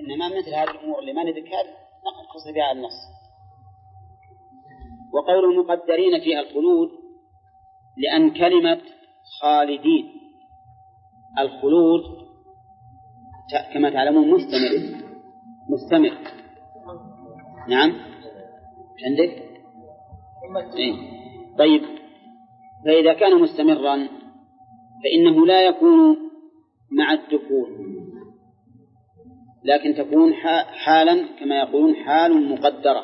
إنما مثل هذه الأمور اللي ما نذكر نقص بها النص. وقول المقدرين فيها الخلود لأن كلمة خالدين الخلود كما تعلمون مستمر. نعم عندك إيه؟ طيب فإذا كان مستمرا فإنه لا يكون مع الدخول لكن تكون حالا كما يقولون حال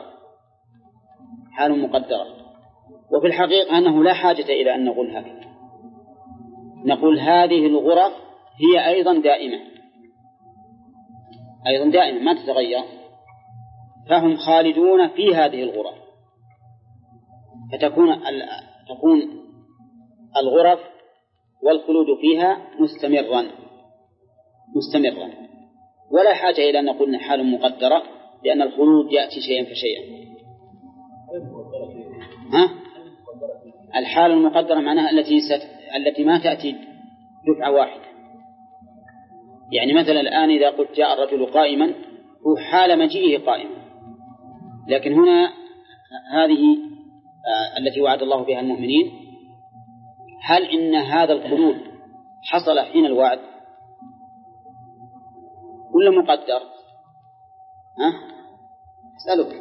مقدرة. وفي الحقيقة أنه لا حاجة إلى أن نقول هكذا، نقول هذه الغرف هي أيضا دائمة ما تتغير، فهم خالدون في هذه الغرف، فتكون الغرف والخلود فيها مستمرا ولا حاجة إلى أن نقول حال مقدرة، لأن الخلود يأتي شيئا فشيئا. الحال المقدرة معناها التي ما تأتي دفعة واحدة. يعني مثلا الآن إذا قلت جاء الرجل قائما هو حال مجيئه قائما، لكن هنا هذه التي وعد الله بها المؤمنين، هل إن هذا الخلود حصل حين الوعد ولا مقدر؟ أسألك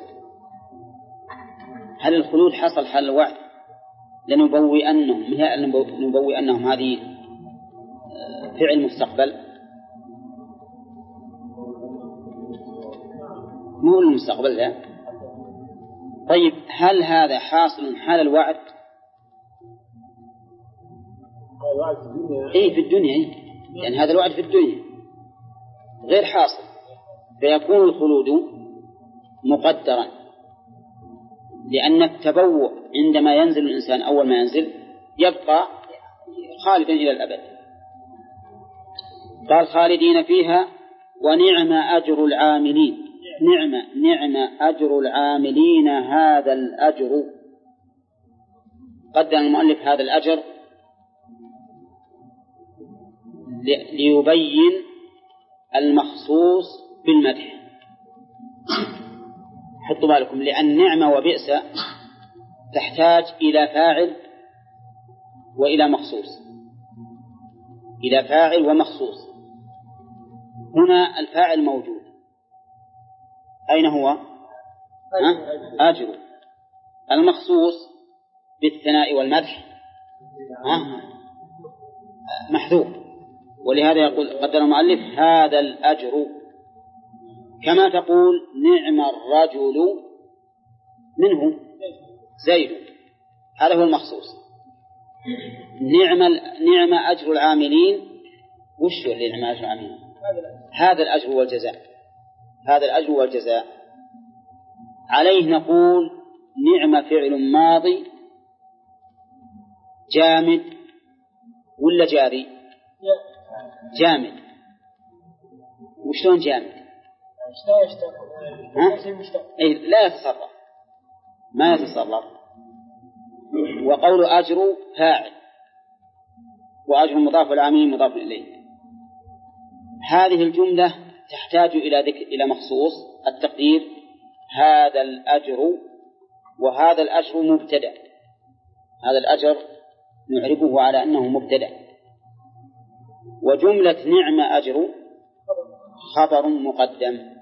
هل الخلود حصل حال الوعد لنبوئنهم هذه فعل مستقبل مو المستقبل لا. طيب هل هذا حاصل حال الوعد؟ في الدنيا يعني هذا الوعد في الدنيا غير حاصل، فيكون الخلود مقدرا، لأن التبوء عندما ينزل الإنسان أول ما ينزل يبقى خالدا إلى الأبد. قال خالدين فيها ونعم أجر العاملين. نعم أجر العاملين. هذا الأجر قدم المؤلف هذا الأجر ليبين المخصوص بالمدح. حطوا بالكم، لأن نعمة وبئس تحتاج إلى فاعل وإلى مخصوص، إلى فاعل ومخصوص. هنا الفاعل موجود، أين هو؟ أجر. المخصوص بالثناء والمدح محذوف، ولهذا يقول قدر المؤلف هذا الأجر، كما تقول نعم الرجل منه زيد، هذا هو المخصوص. نعم أجر العاملين. وش هو اللي نعم أجر العاملين؟ هذا الأجر والجزاء. عليه نقول نعم فعل ماضي جامد ولا جاري؟ جامد. وشلون جامد؟ لا يتصرف، ما يتصرف. وقول أجر فاعل، وأجر مضاف العاملين مضاف إليه. هذه الجملة تحتاج إلى مخصوص. التقدير هذا الأجر، وهذا الأجر مبتدأ. هذا الأجر نعربه على أنه مبتدأ، وجملة نعم أجر خبر مقدم.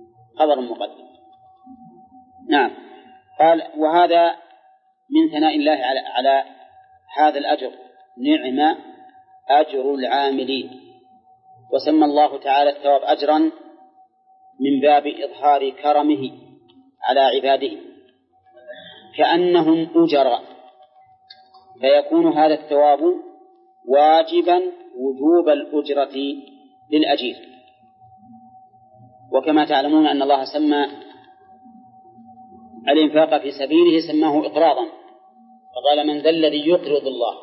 نعم. قال وهذا من ثناء الله على هذا الأجر، نعم أجر العاملين. وسمى الله تعالى الثواب أجرا من باب إظهار كرمه على عباده كأنهم أجراء، فيكون هذا الثواب واجبا وجوب الأجرة للأجير. وكما تعلمون أن الله سمى الإنفاق في سبيله سماه إقراضا، فقال من ذا الذي يقرض الله،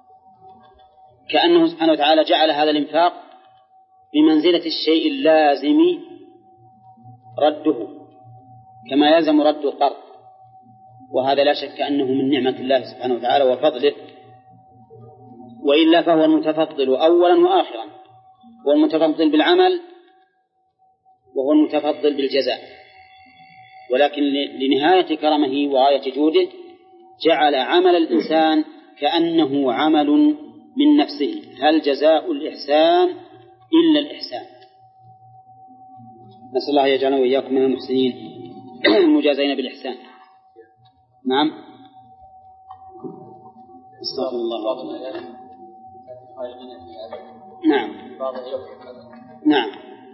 كأنه سبحانه وتعالى جعل هذا الإنفاق بمنزلة الشيء اللازم رده كما يلزم رد القرض، وهذا لا شك أنه من نعمة الله سبحانه وتعالى وفضله، وإلا فهو المتفضل أولا وآخرا، والمتفضل بالعمل وهو المتفضل بالجزاء، ولكن لنهاية كرمه وغاية جوده جعل عمل الإنسان كأنه عمل من نفسه. هل جزاء الإحسان إلا الإحسان؟ نسأل الله يجعلنا وإياكم من المحسنين المجازين بالإحسان. نعم. استغفر الله. نعم. نعم.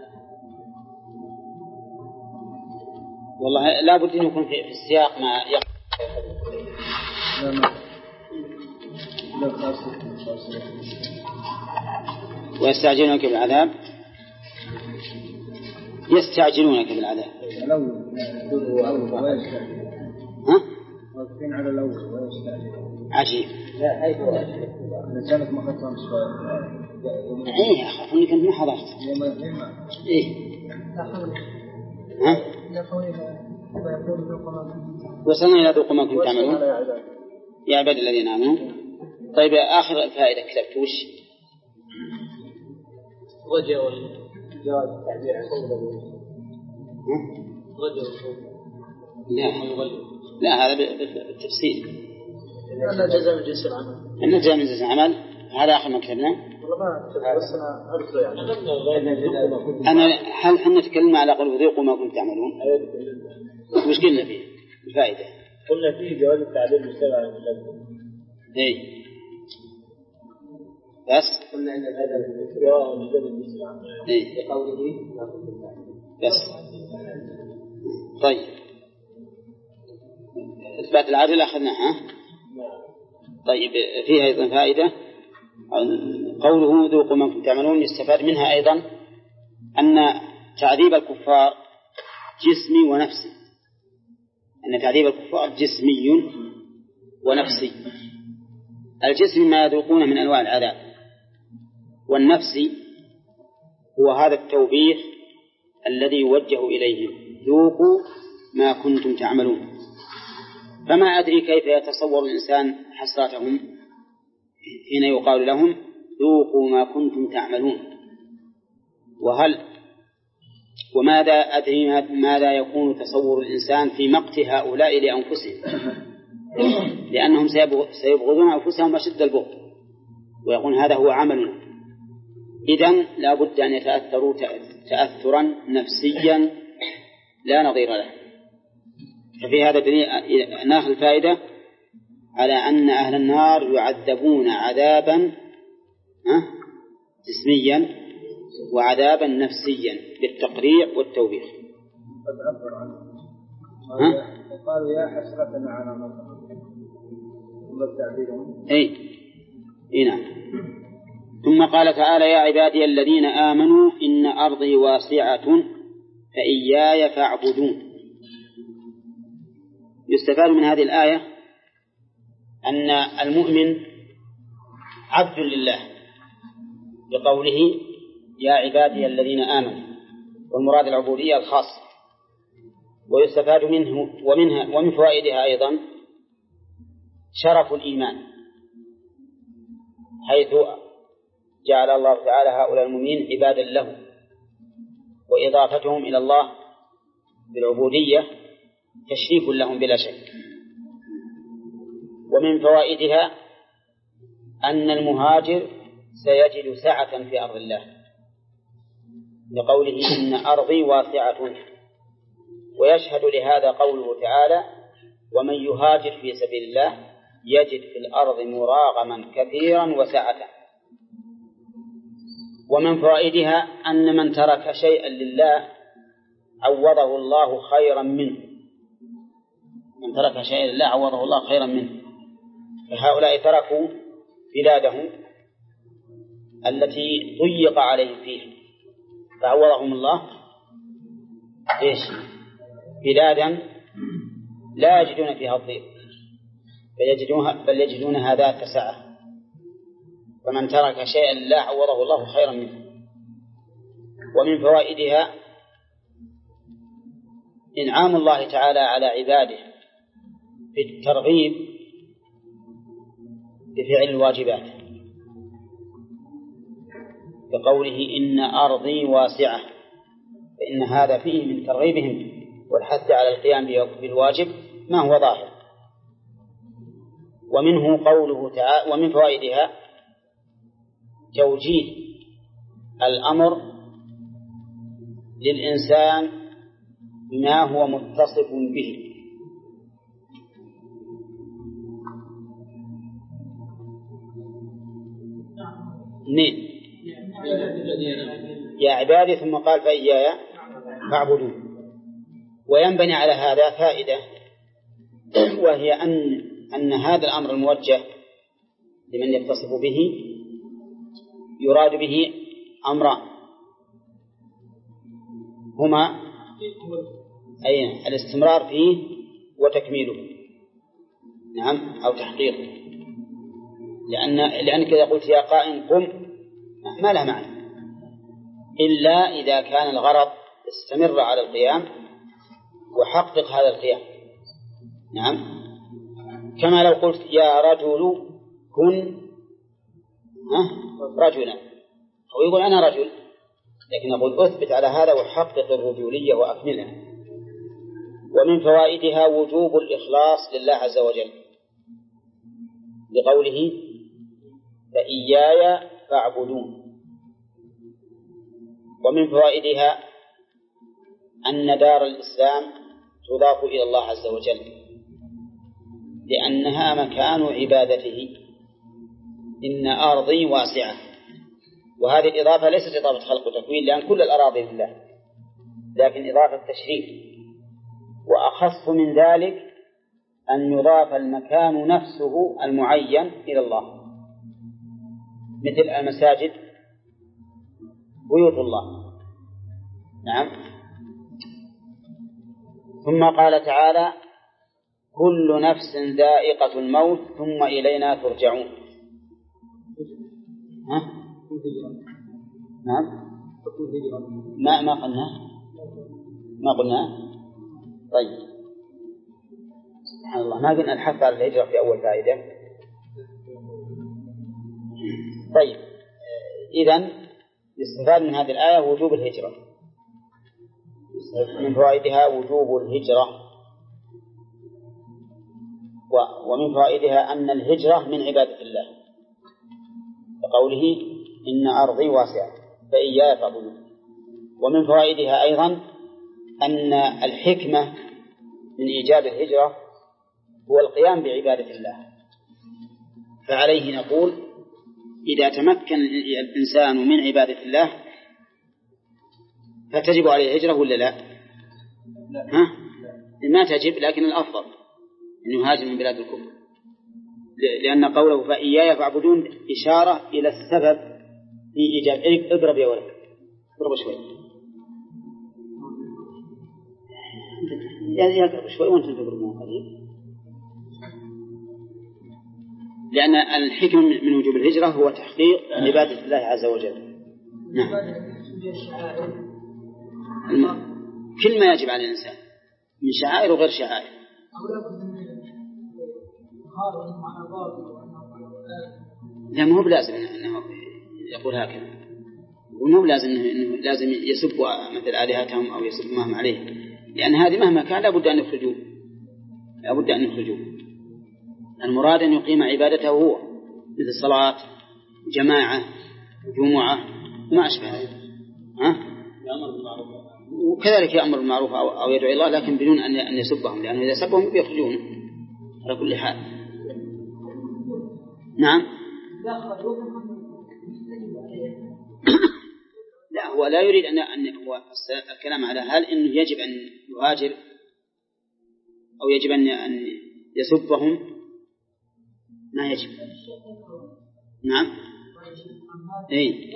والله لا بد أن يكون في السياق ما ويستعجلونك بالعذاب. يستعجلونك بالعذاب. ها؟ واقفين على الأول ويستعجلون. عجيب. لا حيث كانت مخططة إيه أخاف إني كنت ما حضرت. إيه. ها؟ وصلنا إلى ذوق ما كنت تعملون يا عباد الذين آمنوا. طيب آخر فائدة كتبت وش؟ رجع جواز التعبير عن لا هذا بالتفسير. أن جزاء من جنس العمل. أن جزاء من جنس العمل هذا آخر ما كتبنا. والله ما بس أنا أرسل يعني. أنا هل حنا نتكلم على قول ذوقوا ما كنتم تعملون؟ وش قلنا فيه الفائدة؟ قلنا فيه جواز التعبير مستوى على المشبه. إيه. بس. قلنا أن هذا الاستواء من جنس العمل. إيه. بقوله. بس. طيب. إثبات العدل أخذناها. طيب فيها أيضا فائدة قوله ذوقوا ما كنتم تعملون يستفاد منها أيضا أن تعذيب الكفار جسمي ونفسي. أن تعذيب الكفار جسمي ونفسي. الجسم ما يذوقون من أنواع العذاب، والنفسي هو هذا التوبيخ الذي يوجه إليهم ذوقوا ما كنتم تعملون. فما أدري كيف يتصور الإنسان حسرتهم حين يقال لهم ذوقوا ما كنتم تعملون. وماذا أدري ماذا يكون تصور الإنسان في مقت هؤلاء لأنفسهم، لأنهم سيبغضون أنفسهم أشد البغض ويقول هذا هو عملنا. إذن لا بد أن يتأثروا تأثرا نفسيا لا نظير له. ففي هذا دليل ناخذ الفائدة على أن أهل النار يعذبون عذابا جسميا وعذابا نفسيا بالتقريع والتوبيخ. قالوا يا حسرتنا على ما فعلنا. أي نعم. ثم قال تعالى يا عبادي الذين آمنوا إن أرضي واسعة فإياي فاعبدون. يستفاد من هذه الآية أن المؤمن عبد لله بقوله يا عبادي الذين آمنوا، والمراد العبودية الخاصة. ويستفاد منه ومن فوائدها أيضا شرف الإيمان، حيث جعل الله تعالى هؤلاء المؤمنين عبادا له، وإضافتهم إلى الله بالعبودية تشريف لهم بلا شك. ومن فوائدها أن المهاجر سيجد سعة في أرض الله لقوله إن أرضي واسعة. ويشهد لهذا قوله تعالى ومن يهاجر في سبيل الله يجد في الأرض مراغما كثيرا وسعة. ومن فوائدها أن من ترك شيئا لله عوضه الله خيرا منه. من ترك شيئا لله عوضه الله خيرا منه. فهؤلاء تركوا بلادهم التي ضيق عليهم فيها فعوضهم الله بلادا لا يجدون فيها الضيق بل يجدونها ذات سعة. فمن ترك شيئا لله عوضه الله خيرا منه. ومن فوائدها إنعام الله تعالى على عباده بالترغيب بفعل الواجبات بقوله إن أرضي واسعة فإن هذا فيه من ترغيبهم والحث على القيام بالواجب ما هو ظاهر. ومنه قوله تعالى ومن فوائدها توجيه الأمر للإنسان بما هو متصف به. اثنين يا عبادي ثم قال فإياي فاعبدون. وينبني على هذا فائدة، وهي أن هذا الأمر الموجه لمن يتصف به يراد به أمران هما الاستمرار فيه وتكميله، نعم، أو تحقيقه. لأنك إذا قلت يا قائم قم ما له معنى إلا إذا كان الغرض استمر على القيام وحقق هذا القيام، نعم. كما لو قلت يا رجل كن رجلا، أو يقول أنا رجل، لكن نقول أثبت على هذا وحقق الرجولية وأكملها. ومن فوائدها وجوب الإخلاص لله عز وجل بقوله فإياي فاعبدون. ومن فوائدها أن دار الإسلام تضاف إلى الله عز وجل لأنها مكان عبادته، إن أرضي واسعة. وهذه الإضافة ليست إضافة خلق وتكوين لأن كل الأراضي لله، لكن إضافة تشريف. وأخص من ذلك أن يضاف المكان نفسه المعين إلى الله، مثل المساجد بيوت الله، نعم. ثم قال تعالى كل نفس ذائقة الموت ثم إلينا ترجعون. نعم، ما قلنا. طيب، سبحان الله، ما قلنا الحث على الهجرة في أول فائدة. طيب، إذن يستفاد من هذه الآية وجوب الهجرة. من فوائدها وجوب الهجرة. ومن فوائدها أن الهجرة من عبادة الله بقوله إن أرضي واسعة فإياي فاعبدون. ومن فوائدها أيضا أن الحكمة من إيجاب الهجرة هو القيام بعبادة الله. فعليه نقول إذا تمكن الإنسان من عبادة الله فتجب عليه الهجرة ولا لا؟ ما تجب، لكن الأفضل أن يهاجر من بلاد الكفر، لأن قوله فإياي فاعبدون إشارة إلى السبب في إيجاب. اضرب يا ولد، اضرب شوي، يضرب شوي وأنت تضربون قليل. لأن الحكم من وجوب الهجرة هو تحقيق عبادة الله عز وجل. نعم، كل ما يجب على الإنسان من شعائر وغير شعائر. لا، مو بلازم أنه يقول هكذا، ومو بلازم أنه لازم يسب مثل آلهتهم أو يسب ما هم عليه، لأن هذه مهما كان لابد أن يخرجوه. المراد أن يقيم عبادته هو، مثل الصلاة، جماعة، جمعة وما أشبه ذلك. وكذلك يأمر بالمعروف أو يدعو الله، لكن بدون أن يسبهم، لأنه إذا سبهم بيخرجون على كل حال. نعم. لا، هو لا يريد أن هو الكلام على هل إنه يجب أن يهاجر أو يجب أن يسبهم. ما يجب. نعم. إيه.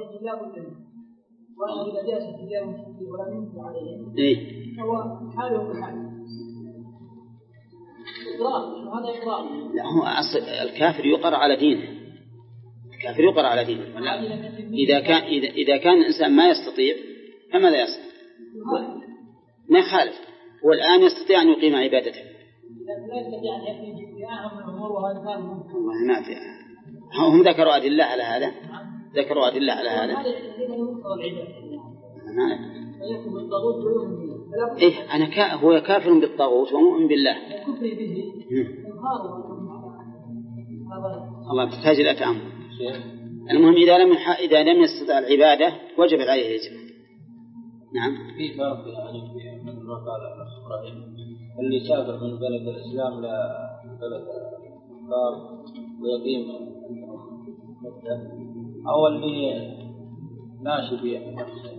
إيه. لا، هو أصل الكافر يقر على دينه. الكافر يقر على دينه. إذا كان الإنسان ما يستطيع فماذا يصنع؟ ما يخالف. هو الآن يستطيع أن يقيم عبادته. والله ما في. هم ذكروا أدلة على هذا. إيه أنا هو كافر بالطاغوت ومؤمن بالله. الله تحتاج إلى تأمل. المهم إذا لم يستطع العبادة وجبت عليه الهجرة. نعم. في فرق يعني مثل ما قال الأخ إبراهيم اللي سافر من بلد الإسلام لبلد الكفار ويقيم مدة أو اللي ماشي فيه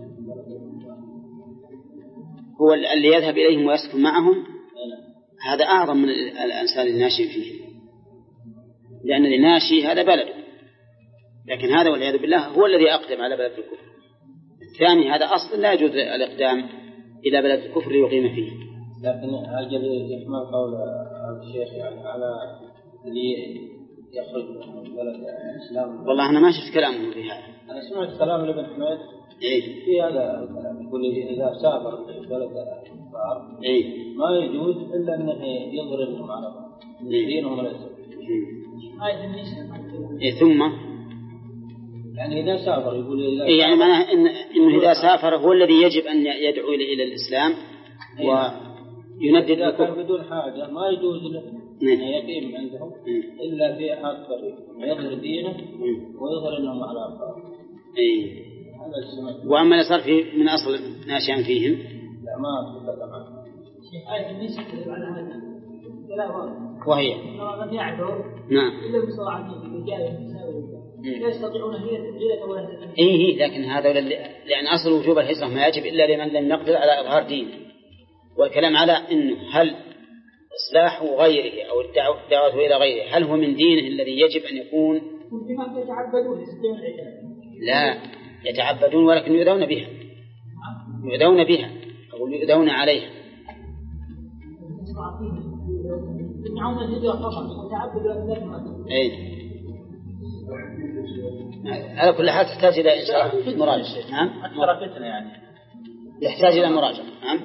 هو اللي يذهب إليهم ويسكن معهم هذا أعظم من الإنسان الناشئ فيه، لأن الناشئ هذا بلده، لكن هذا والعياذ بالله هو الذي أقدم على بلد الكفر. الثاني هذا أصلا لا يجوز الإقدام إلى بلد الكفر ليقيم فيه. لكن أجل يحمل قول الشيخ يعني على اللي يخرج من بلد الإسلام. والله أنا ما شفت كلامه في هذا. أنا سمعت كلام لابن حميد في هذا الكلام يقول إذا سافر بلد الكفار ما يجوز إلا أنه يضربهم على بعض دينهم الإسلام. ثم يعني إذا سافر يقول يعني معناه إنه إذا سافر هو الذي يجب أن يدعو إلى الإسلام ويندد الكفر بدون حاجة ما يجوز له أن يقيم عندهم إلا في أكبر يظهر دينه ويظهر أنهم على أفضل. وأما اللي صار في من أصل ناشئا فيهم لا ما أتفق معه. وهي من يعذر نعم إلا بصراحة الرجال لا يستطيعون هي تبجيلة ولا تبجيلة. إيه لكن هذا لأن أصل وجوب الهجرة ما يجب إلا لمن لم يقدر على إظهار دين. والكلام على إنه هل إصلاح غيره أو الدعوة إلى غيره هل هو من دينه الذي يجب أن يكون؟ لمن يتعبدون يستطيعون العبادة. لا يتعبدون ولكن يؤذون بها. يؤذون بها أو يؤذون عليها. يمنعون الهجرة فقط وتعبدوا أكثر. إيه. على كل حال تحتاج إلى إنشاء مراجعة. نعم. أكثر فتنة يعني. يحتاج إلى مراجعة. نعم.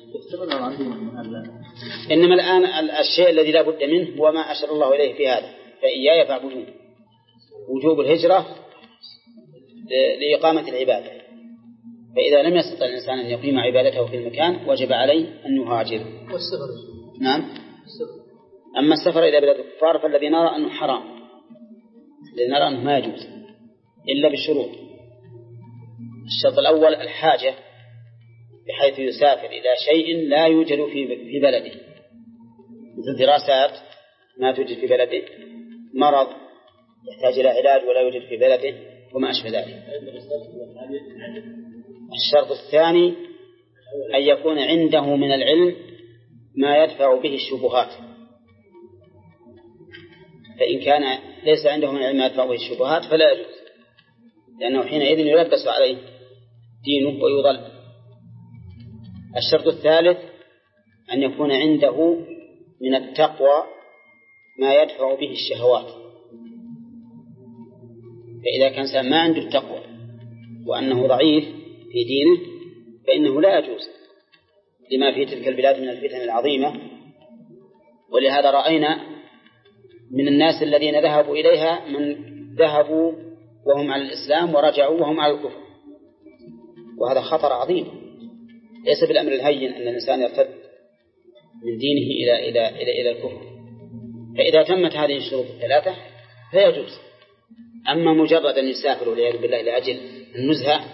إنما الآن الشيء الذي لا بد منه هو ما أشار الله إليه في هذا فإياي فاعبدون. وجوب الهجرة لإقامة العبادة، فإذا لم يستطع الإنسان أن يقيم عبادته في المكان وجب عليه أن يهاجر. والسفر. نعم. أما السفر إلى بلاد الكفار فالذي نرى أنه حرام، الذي نرى أنه ما يجوز إلا بالشروط. الشرط الأول الحاجة بحيث يسافر إلى شيء لا يوجد في بلده، مثل دراسات ما توجد في بلده، مرض يحتاج إلى علاج ولا يوجد في بلده وما أشبه ذلك. الشرط الثاني أن يكون عنده من العلم ما يدفع به الشبهات، فإن كان ليس عنده من العلم ما يدفع به الشبهات فلا يجوز، لأنه حينئذ يلبس عليه دينه ويضل. الشرط الثالث أن يكون عنده من التقوى ما يدفع به الشهوات، فإذا كان إنسان ما عنده التقوى وأنه ضعيف في دينه فإنه لا يجوز لما في تلك البلاد من الفتن العظيمة. ولهذا رأينا من الناس الذين ذهبوا إليها من ذهبوا وهم على الإسلام ورجعوا وهم على الكفر، وهذا خطر عظيم. ليس بالأمر الهين أن الإنسان يرتد من دينه إلى الكفر. فإذا تمت هذه الشروط الثلاثة فيجوز. أما مجرد أن يسافر والعياذ بالله لأجل النزهة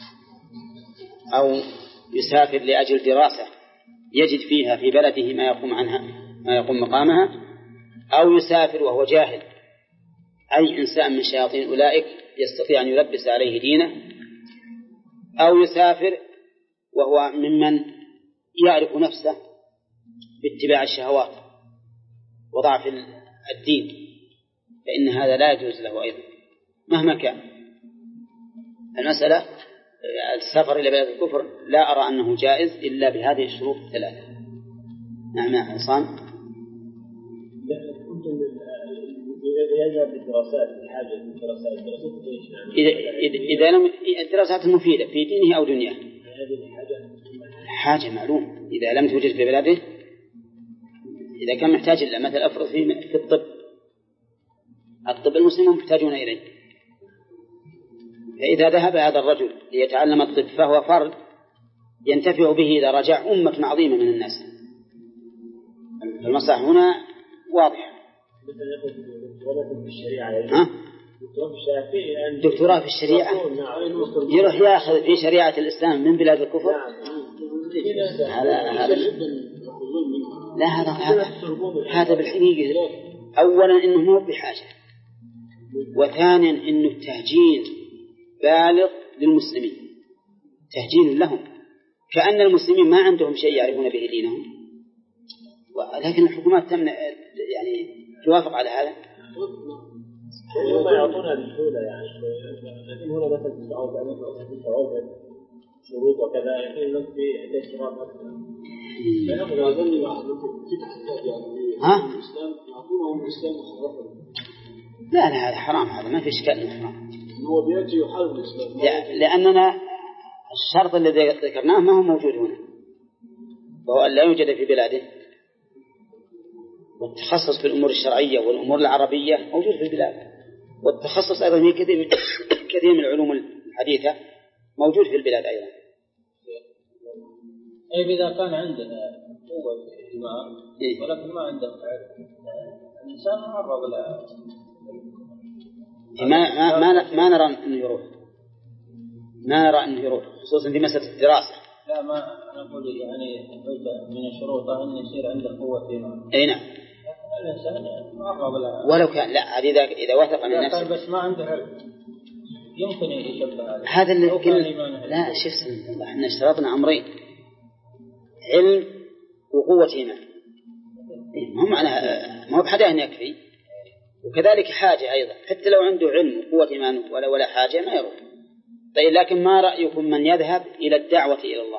أو يسافر لأجل دراسة يجد فيها في بلده ما يقوم مقامها، أو يسافر وهو جاهل أي إنسان من شياطين أولئك يستطيع أن يلبس عليه دينه، أو يسافر وهو ممن يعرف نفسه باتباع الشهوات وضعف الدين، فإن هذا لا يجوز له أيضا مهما كان. المسألة السفر إلى بلاد الكفر لا أرى أنه جائز إلا بهذه الشروط الثلاثة. نعم يا حسان. إذا لم الدراسات المفيدة في دينه أو دنياه حاجة معلوم. إذا لم توجد في بلاده، إذا كان محتاج إلى مثل أفرض في الطب المسلمون محتاجون إليه، فإذا ذهب هذا الرجل ليتعلم الطب فهو فرض ينتفع به إذا رجع أمة عظيمة من الناس. المصلحة هنا واضحة. دكتوراه في الشريعة يروح يأخذ في شريعة الإسلام من بلاد الكفر. لا هذا بالحقيقة أولا إنه مو بحاجة، وثانيا إنه تهجين بالغ للمسلمين، تهجين لهم كأن المسلمين ما عندهم شيء يعرفون به دينهم، ولكن الحكومات تمنع يعني توافق على هذا. هم يعطونها بسهولة يعني، لكن هنا مثلا في السعودية شروط وكذا يكون لك في الاجتماع أكثر. فنقول هذا اللي في تحديات يعني الإسلام يعطونهم الإسلام مخالفة. لا هذا حرام، هذا ما في إشكال إنه حرام. هو بيأتي يحارب الإسلام. لأننا الشرط الذي ذكرناه ما هو موجود هنا، وهو أن لا يوجد في بلاده. والتخصص في الأمور الشرعية والأمور العربية موجود في البلاد، والتخصص أيضا في كثير من العلوم الحديثة موجود في البلاد أيضا. أي إذا كان عنده قوة اجتماع ولكن ما عنده الإنسان معرض له. ما نرى أنه يروح، ما نرى أنه يروح خصوصا في مسألة الدراسة. لا ما أنا أقول يعني من الشروط أن يصير عنده قوة اجتماع. أي نعم. الإنسان معرض له ولو كان لا إذا وثق من نفسه بس ما عنده علم يمكن يشبه هذا اللي لا شوف احنا اشترطنا أمرين: علم وقوة إيمان. ما هو بحدا أن يكفي، وكذلك حاجة أيضا، حتى لو عنده علم وقوة إيمان ولا حاجة ما يروح. طيب لكن ما رأيكم من يذهب إلى الدعوة إلى الله؟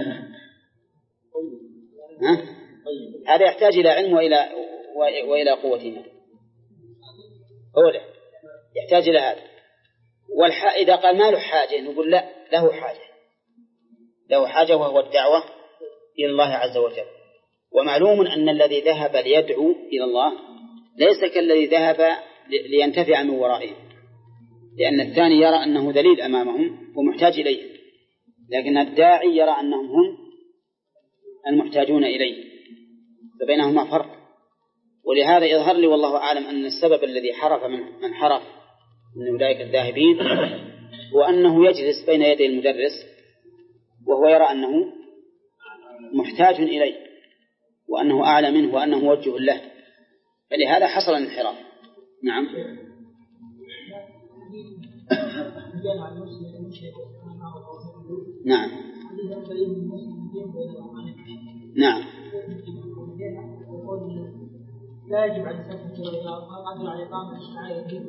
هذا يحتاج إلى علم وإلى قوة إيمان، هو يحتاج إلى هذا. إذا قال ما له حاجة نقول لا، له حاجة وهو الدعوة إلى الله عز وجل. ومعلوم أن الذي ذهب ليدعو إلى الله ليس كالذي ذهب لينتفع من ورائهم، لأن الثاني يرى أنه دليل أمامهم ومحتاج إليه، لكن الداعي يرى أنهم هم المحتاجون إليه، فبينهما فرق. ولهذا يظهر لي والله أعلم أن السبب الذي حرف من حرف من أولئك الذاهبين هو أنه يجلس بين يدي المدرس وهو يرى أنه محتاج إليه وأنه أعلى منه وأنه موجه له، فلهذا حصل الانحراف. نعم. نعم. نعم. لا يجب على الإنسان قادر على إقامة الشعائر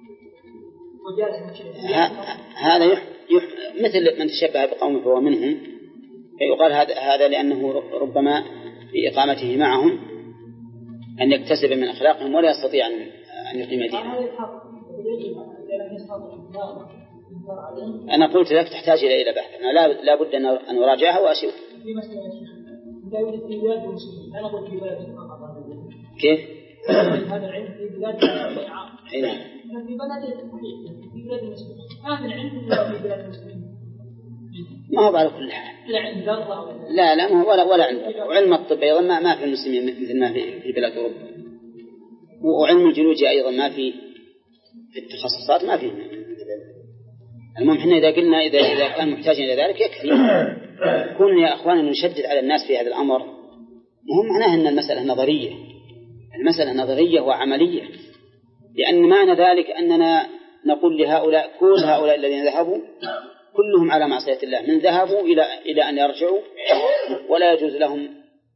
هذا مثل من تشبه بقوم فهو منهم، فيقال هذا لأنه ربما في إقامته معهم أن يكتسب من أخلاقهم ولا يستطيع أن يقيم دينه. أنا قلت لك تحتاج إلى بحث، أنا لا بد أن أراجعها وأشوف. كيف؟ هذا العلم في بلاد في بلاد المسلمين، هذا العلم في بلاد المسلمين ما هو على كل حال. لا ما هو ولا عنده. وعلم الطب أيضا ما في المسلمين مثل ما في بلاد أوروبا، وعلم الجيولوجيا أيضا ما في التخصصات ما فيه. المهم حنا إذا قلنا إذا كان محتاجا إلى ذلك يكفي. كون يا أخوان نشدد على الناس في هذا الأمر مهم معناه أن المسألة نظرية وعملية، لأن معنى ذلك أننا نقول لهؤلاء كل هؤلاء الذين ذهبوا كلهم على معصية الله، من ذهبوا إلى أن يرجعوا، ولا يجوز لهم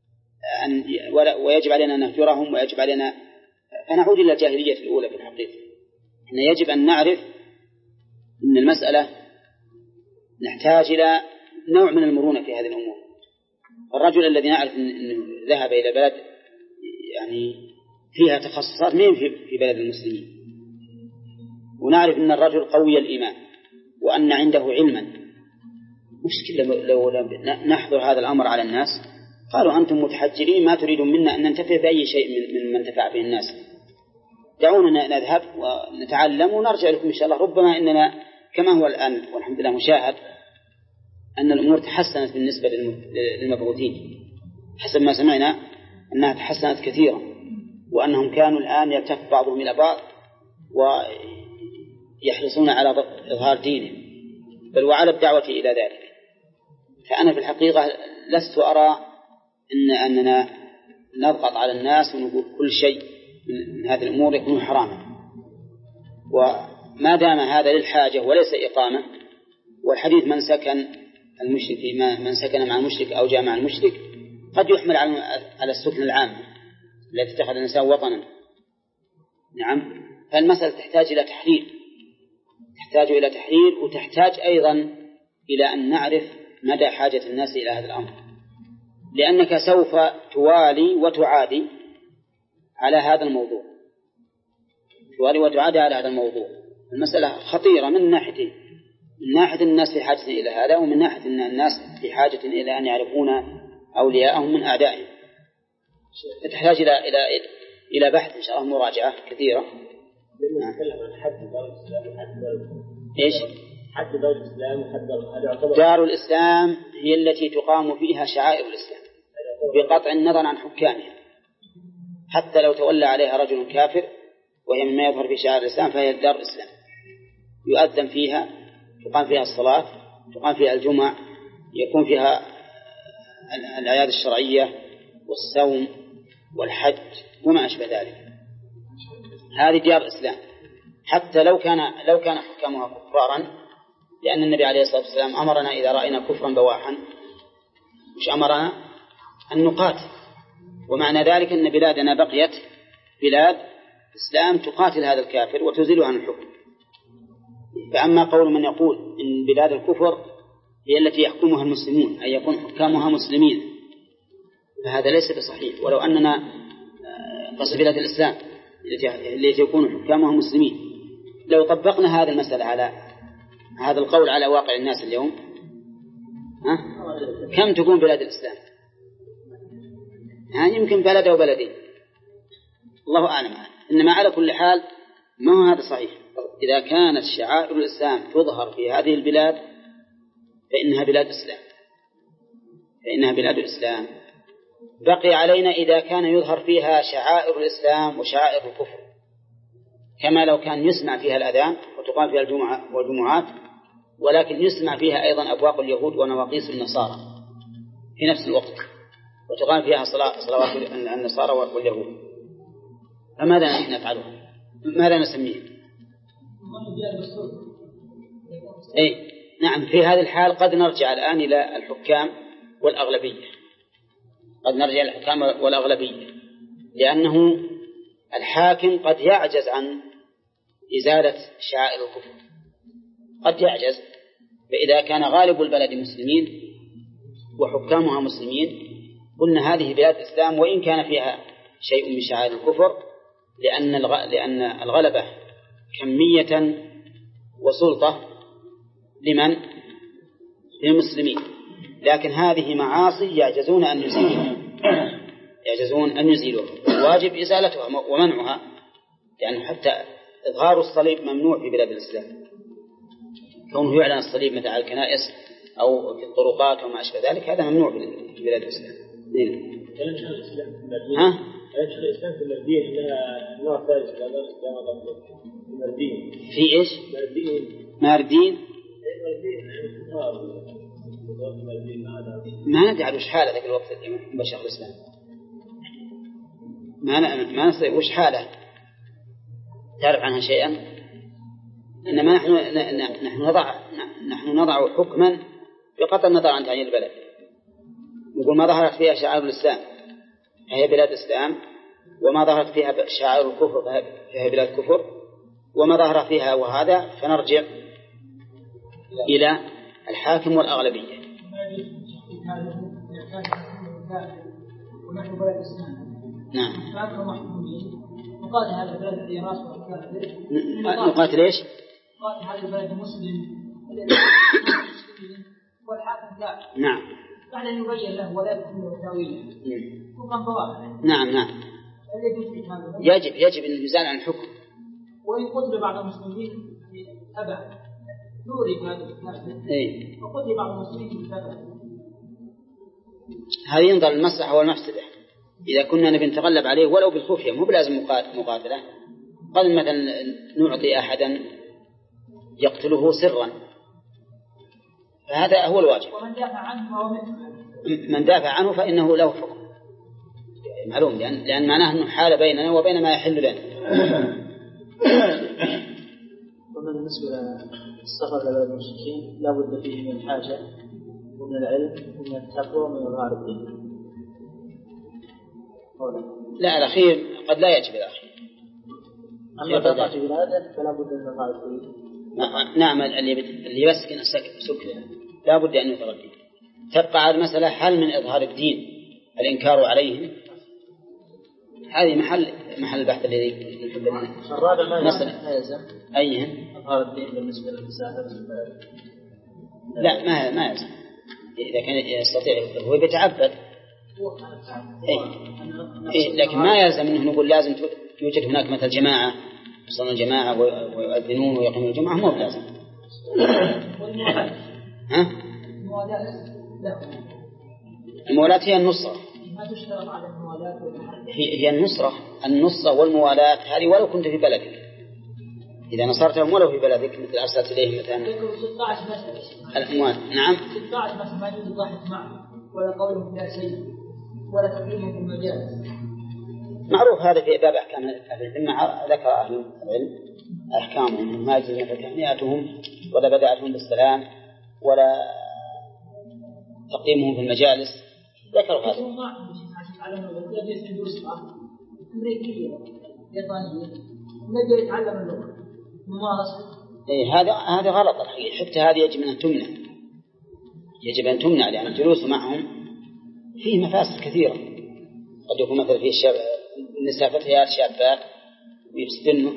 ويجب علينا أن نهجرهم، ويجب علينا فنعود إلى الجاهلية الأولى في الحقيقة. إن يجب أن نعرف أن المسألة نحتاج إلى نوع من المرونة في هذه الأمور. الرجل الذي نعرف أنه ذهب إلى بلد يعني فيها تخصصات مين في بلد المسلمين، ونعرف أن الرجل قوي الإيمان وأن عنده علما، مشكلة لو نحضر هذا الأمر على الناس قالوا أنتم متحجرين ما تريدون منا أن ننتفع بأي شيء من انتفع به الناس، دعونا نذهب ونتعلم ونرجع لكم إن شاء الله. ربما إننا كما هو الآن والحمد لله مشاهد أن الأمور تحسنت بالنسبة للمبعوثين، حسب ما سمعنا أنها تحسنت كثيرا، وأنهم كانوا الآن يلتف بعضهم إلى بعض ويحرصون على إظهار دينهم بل وعلى الدعوة إلى ذلك. فأنا في الحقيقة لست أرى أننا نضغط على الناس ونقول كل شيء من هذه الأمور يكون حراما، وما دام هذا للحاجة وليس إقامة. والحديث من سكن مع المشرك أو جاء مع المشرك قد يحمل على السكن العام التي اتخذ الإنسان وطنا. نعم. فالمسألة تحتاج إلى تحرير وتحتاج أيضا إلى أن نعرف مدى حاجة الناس إلى هذا الأمر، لأنك سوف توالي وتعادي على هذا الموضوع. المسألة خطيرة من ناحيتين: من ناحية الناس في حاجة إلى هذا، ومن ناحية أن الناس في حاجة إلى أن يعرفون أولياءهم من أعدائهم. تحتاج إلى بحث إن شاء الله، مراجعة كثيرة. لما نتكلم عن حد دار الإسلام وحد دار إيش؟ حد دار الإسلام وحد دار الإسلام هي التي تقام فيها شعائر الإسلام بقطع النظر عن حكامها، حتى لو تولى عليها رجل كافر وهي مما يظهر في شعائر الإسلام فهي دار الإسلام، يؤذن فيها، تقام فيها الصلاة، تقام فيها الجمعة، يكون فيها الأعياد الشرعية والصوم والحج وما أشبه ذلك. هذه ديار الإسلام، حتى لو كان حكامها كفارا، لأن النبي عليه الصلاة والسلام أمرنا إذا رأينا كفرا بواحا مش أمرنا أن نقاتل، ومعنى ذلك أن بلادنا بقيت بلاد إسلام تقاتل هذا الكافر وتزيله عن الحكم. فأما قول من يقول إن بلاد الكفر هي التي يحكمها المسلمون أي يكون حكامها مسلمين، فهذا ليس بصحيح. ولو أننا قصد بلاد الإسلام التي يكون حكامها مسلمين، لو طبقنا هذه المسألة على هذا القول على واقع الناس اليوم، كم تكون بلاد الإسلام؟ يعني يمكن بلد أو بلدين، الله أعلم. إنما على كل حال ما هو هذا صحيح. إذا كانت شعائر الإسلام تظهر في هذه البلاد فإنها بلاد الإسلام. بقي علينا إذا كان يظهر فيها شعائر الإسلام وشعائر الكفر، كما لو كان يسمع فيها الأذان وتقام فيها الجمعة والجمعات، ولكن يسمع فيها أيضا أبواق اليهود ونواقيس النصارى في نفس الوقت، وتقام فيها صلوات النصارى واليهود، فماذا نفعله؟ ماذا نسميه؟ نعم. في هذه الحال قد نرجع الآن إلى الحكام والأغلبية، لأنه الحاكم قد يعجز عن إزالة شعائر الكفر، قد يعجز. فإذا كان غالب البلد مسلمين وحكامها مسلمين قلنا هذه بلاد إسلام، وإن كان فيها شيء من شعائر الكفر، لأن الغلبة كمية وسلطة للمسلمين، لكن هذه معاصي يعجزون أن يزيلوها، الواجب إزالتها ومنعها، لأن حتى إظهار الصليب ممنوع في بلاد الإسلام، كونه يعلن الصليب مثل على الكنائس أو في الطرقات وما أشبه ذلك، هذا ممنوع في بلاد الإسلام. الإسلام في المردين إنها نوع ثالث من الإسلام المردين. في إيش؟ مردين. ما ندري وش حالة ذاك الوقت بشر الإسلام، ما نصير وش حالة، تعرف عنها شيئا؟ إنما نحن نضع حكما بقطع النظر عن تعيين البلد، نقول ما ظهرت فيها شعائر الإسلام فهي بلاد إسلام، وما ظهرت فيها شعائر الكفر فهي بلاد كفر، وما ظهر فيها وهذا فنرجع إلى الحاكم والأغلبية. نعم. نقاتل هذا البلد الذي راسه نقاتل إيش؟ نقاتل هذا البلد المسلم والحاكم كافر. نعم. بعد أن يبين له ولا يكون له تأويل. نعم. يجب أن يزال عن الحكم. وإن قتل بعض المسلمين أبى دوري هذا الكافر وقتل بعض المسلمين في الكافر. هذه ينظر المصلحة والمفسدة. إذا كنا نبي نتغلب عليه ولو بالخفية مو بلازم مقاتلة، قد مثلا نعطي أحدا يقتله سرا، فهذا هو الواجب. ومن دافع عنه فهو من دافع عنه فإنه له حكم معلوم، لأن معناه أنه حال بيننا وبين ما يحل لنا. بالنسبة للسفر لبلد المشركين لا بد فيه من الحاجة ومن العلم ومن التقوى ومن إظهار الدين. لا الأخير قد لا يجب الأخير. أما بقى في بلاده فلا بد من إظهار الدين. نعم اللي يسكن سكن لا بد أن يظهر الدين. تبقى على المسألة هل من إظهار الدين الإنكار عليهم؟ هذه محل البحث الذي نحب الرابع ما يلزم أيهم إظهار الدين بالنسبة للمسافر. لا ما يلزم. إذا كان يستطيع هو يتعبد لكن ما يلزم أنه نقول لازم يوجد هناك مثل جماعة يصلون الجماعة ويؤذنون ويقيمون الجمعة، مو لازم. الموالاة هي النصرة، هي النصرة والموالاة هذه ولو كنت في بلدك، إذا نصرتهم ولو في بلدك مثل أرسلت إليهم مثلا الأموال. نعم 16 مثلا ما يجوز الضحك معه ولا قولهم لا شيء ولا تكليمهم في المجال. معروف هذا في باب أحكام الذمة، ذكر أهل العلم أحكامهم ما يجوز تهنئتهم ولا بدأتهم بالسلام ولا تقييمهم في المجالس، ذكروا هذا. أمريكية يابانية نجي يتعلم اللغة ممارسة. هذا غلط الحقيقة، حتى هذه يجب أن تمنع لأن الجلوس معهم فيه مفاسد كثيرة. قد يكون مثلا فيه النساء فتيات شابات ويفسدنه.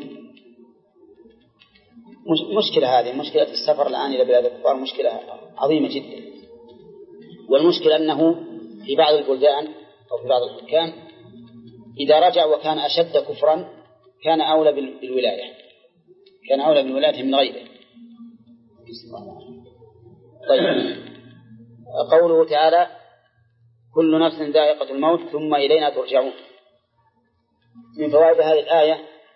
مشكلة هذه مشكلة السفر الآن إلى بلاد الكفار مشكلة عظيمة جدا. والمشكلة أنه في بعض البلدان أو في بعض الحكام إذا رجع وكان أشد كفرا كان أولى بالولاية من غيره. طيب قوله تعالى كل نفس ذائقة الموت ثم إلينا ترجعون. من فوائد هذه الآية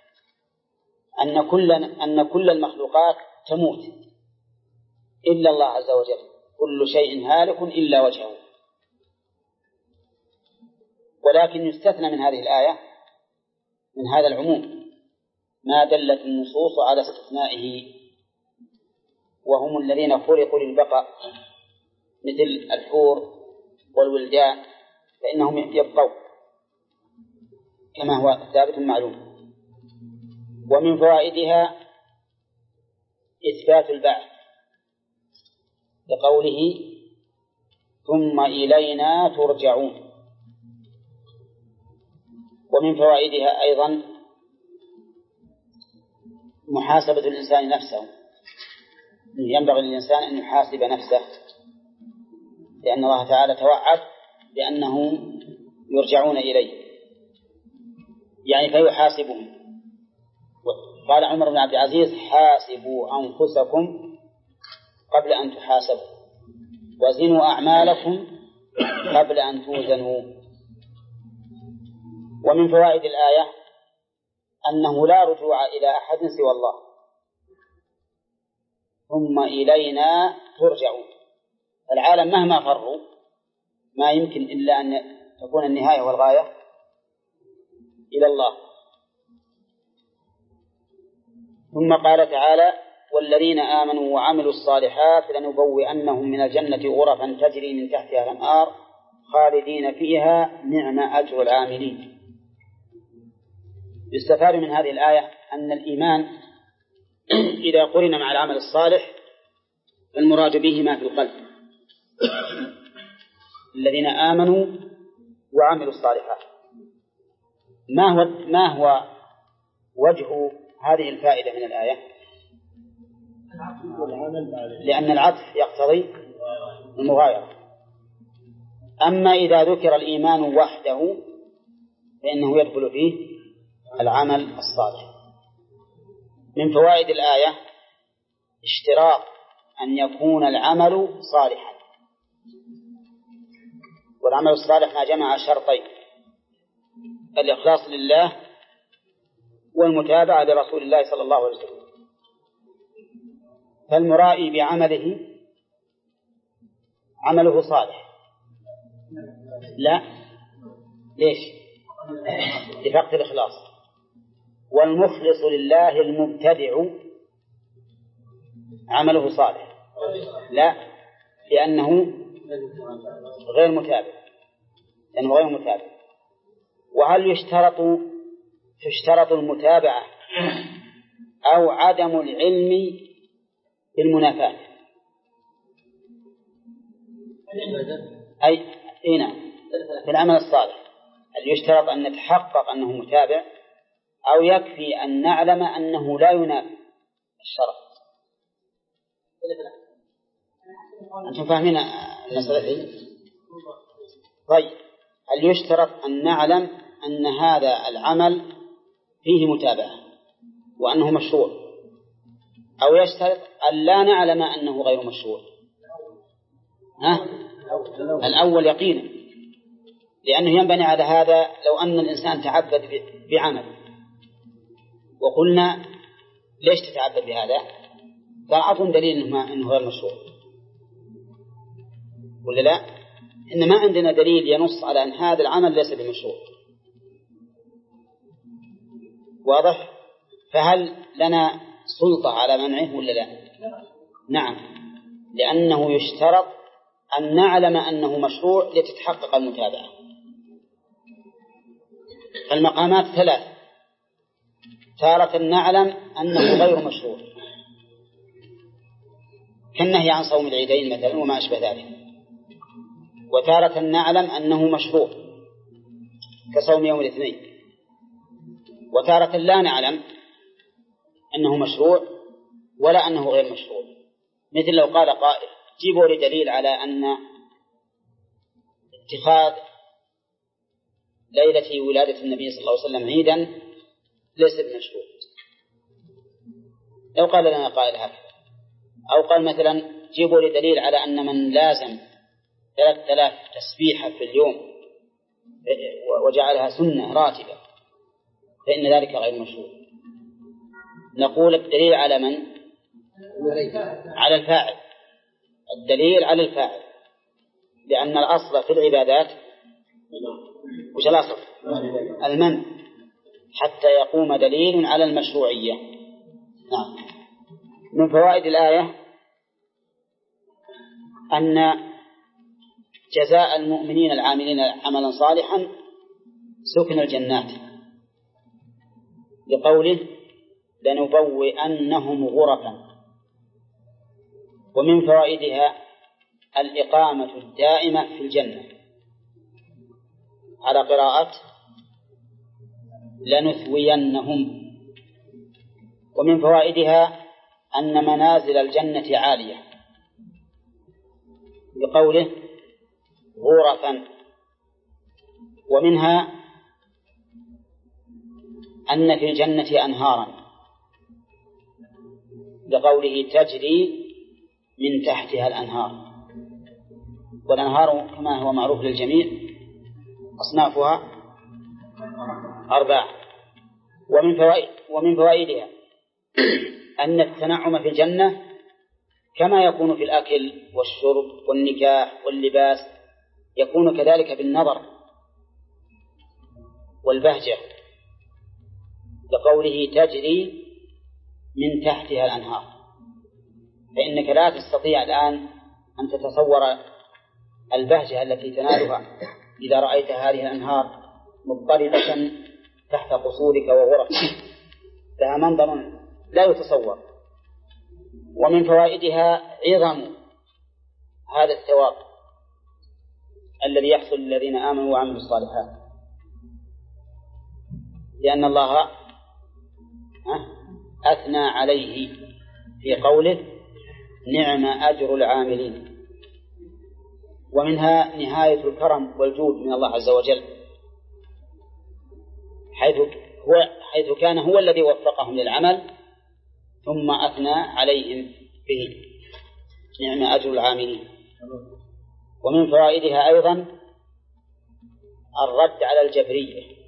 أن كل المخلوقات تموت إلا الله عز وجل، كل شيء هالك إلا وجهه. ولكن يستثنى من هذه الآية من هذا العموم ما دلت النصوص على استثنائه، وهم الذين خلقوا للبقاء مثل الحور والولدان فإنهم يبقوا كما هو ثابت معلوم. ومن فوائدها إثبات البعث لقوله ثم إلينا ترجعون. ومن فوائدها أيضا محاسبة الإنسان نفسه، ينبغي للإنسان أن يحاسب نفسه، لأن الله تعالى توعد بأنهم يرجعون إليه يعني فيحاسبهم. قال عمر بن عبد العزيز حاسبوا أنفسكم قبل أن تحاسبوا وزنوا أعمالكم قبل أن توزنوا. ومن فوائد الآية أنه لا رجوع إلى أحد سوى الله، ثم إلينا ترجعون. العالم مهما فروا ما يمكن إلا أن تكون النهاية والغاية إلى الله. ثم قال تعالى والذين آمنوا وعملوا الصالحات لنبوئنهم من الجنة غرفا تجري من تحتها الأنهار خالدين فيها نعم أجر العاملين. يستفاد من هذه الآية أن الإيمان إذا قرن مع العمل الصالح فالمراد به ما في القلب. الذين آمنوا وعملوا الصالحات ما هو وجه هذه الفائدة من الآية؟ لأن العطف يقتضي المغايرة. أما إذا ذكر الإيمان وحده فإنه يدخل فيه العمل الصالح. من فوائد الآية اشتراط أن يكون العمل صالحا، والعمل الصالح ما جمع شرطين: الإخلاص لله والمتابعة لرسول الله صلى الله عليه وسلم. فالمرائي بعمله عمله صالح؟ لا. ليش؟ لفقد الإخلاص. والمخلص لله المبتدع عمله صالح؟ لا، لأنه غير متابع. وهل تشترط المتابعة أو عدم العلم بالمنافاة؟ أي هنا في العمل الصالح هل يشترط أن نتحقق أنه متابع، أو يكفي أن نعلم أنه لا ينافي الشرط؟ أنتم فاهمين المسألة؟ طيب، هل يشترط أن نعلم أن هذا العمل فيه متابعة وأنه مشروع، أو يشترط أن لا نعلم أنه غير مشروع؟ الأول يقينا، لأنه ينبني على هذا. لو أن الإنسان تعبد بعمل وقلنا ليش تتعبد بهذا؟ قال أعطوا دليل أنه غير مشروع، ولا لا؟ إن ما عندنا دليل ينص على أن هذا العمل ليس بمشروع. واضح؟ فهل لنا سلطة على منعه ولا لا؟ نعم، لأنه يشترط أن نعلم أنه مشروع لتتحقق المتابعة. فالمقامات ثلاث: تارة نعلم أنه غير مشروع كالنهي عن صوم العيدين مثلا وما أشبه ذلك، وتارة نعلم أنه مشروع كصوم يوم الاثنين، وتارة لا نعلم أنه مشروع ولا أنه غير مشروع. مثل لو قال قائل: جيبوا لي دليل على أن اتخاذ ليلة ولادة النبي صلى الله عليه وسلم عيدا ليس بمشروع. لو قال لنا قائل هكذا، أو قال مثلا: جيبوا لي دليل على أن من لازم 3000 تسبيحة في اليوم وجعلها سنة راتبة فإن ذلك غير مشروع. نقول الدليل على من؟ على الفاعل. الدليل على الفاعل، لأن الأصل في العبادات وش الأصل؟ المنع، حتى يقوم دليل على المشروعية. نعم. من فوائد الآية أن جزاء المؤمنين العاملين عملا صالحا سكن الجنات، لقوله: لنبوئنهم غرفا. ومن فوائدها الإقامة الدائمة في الجنة، على قراءة لنثوينهم. ومن فوائدها أن منازل الجنة عالية، لقوله: غرفا. ومنها أن في الجنة أنهارا، لقوله: تجري من تحتها الأنهار. والأنهار كما هو معروف للجميع أصنافها 4. ومن فوائدها أن التنعم في الجنة كما يكون في الأكل والشرب والنكاح واللباس يكون كذلك بالنظر والبهجة، لقوله: تجري من تحتها الأنهار. فإنك لا تستطيع الآن أن تتصور البهجة التي تنالها إذا رأيت هذه الأنهار مضطردة تحت قصورك وغرفك، لها منظر لا يتصور. ومن فوائدها عظم هذا الثواب الذي يحصل للذين آمنوا وعملوا الصالحات، لأن الله أثنى عليه في قوله: نعم أجر العاملين. ومنها نهاية الكرم والجود من الله عز وجل، حيث كان هو الذي وفقهم للعمل ثم أثنى عليهم به. نعم أجر العاملين. ومن فوائدها أيضا الرد على الجبرية.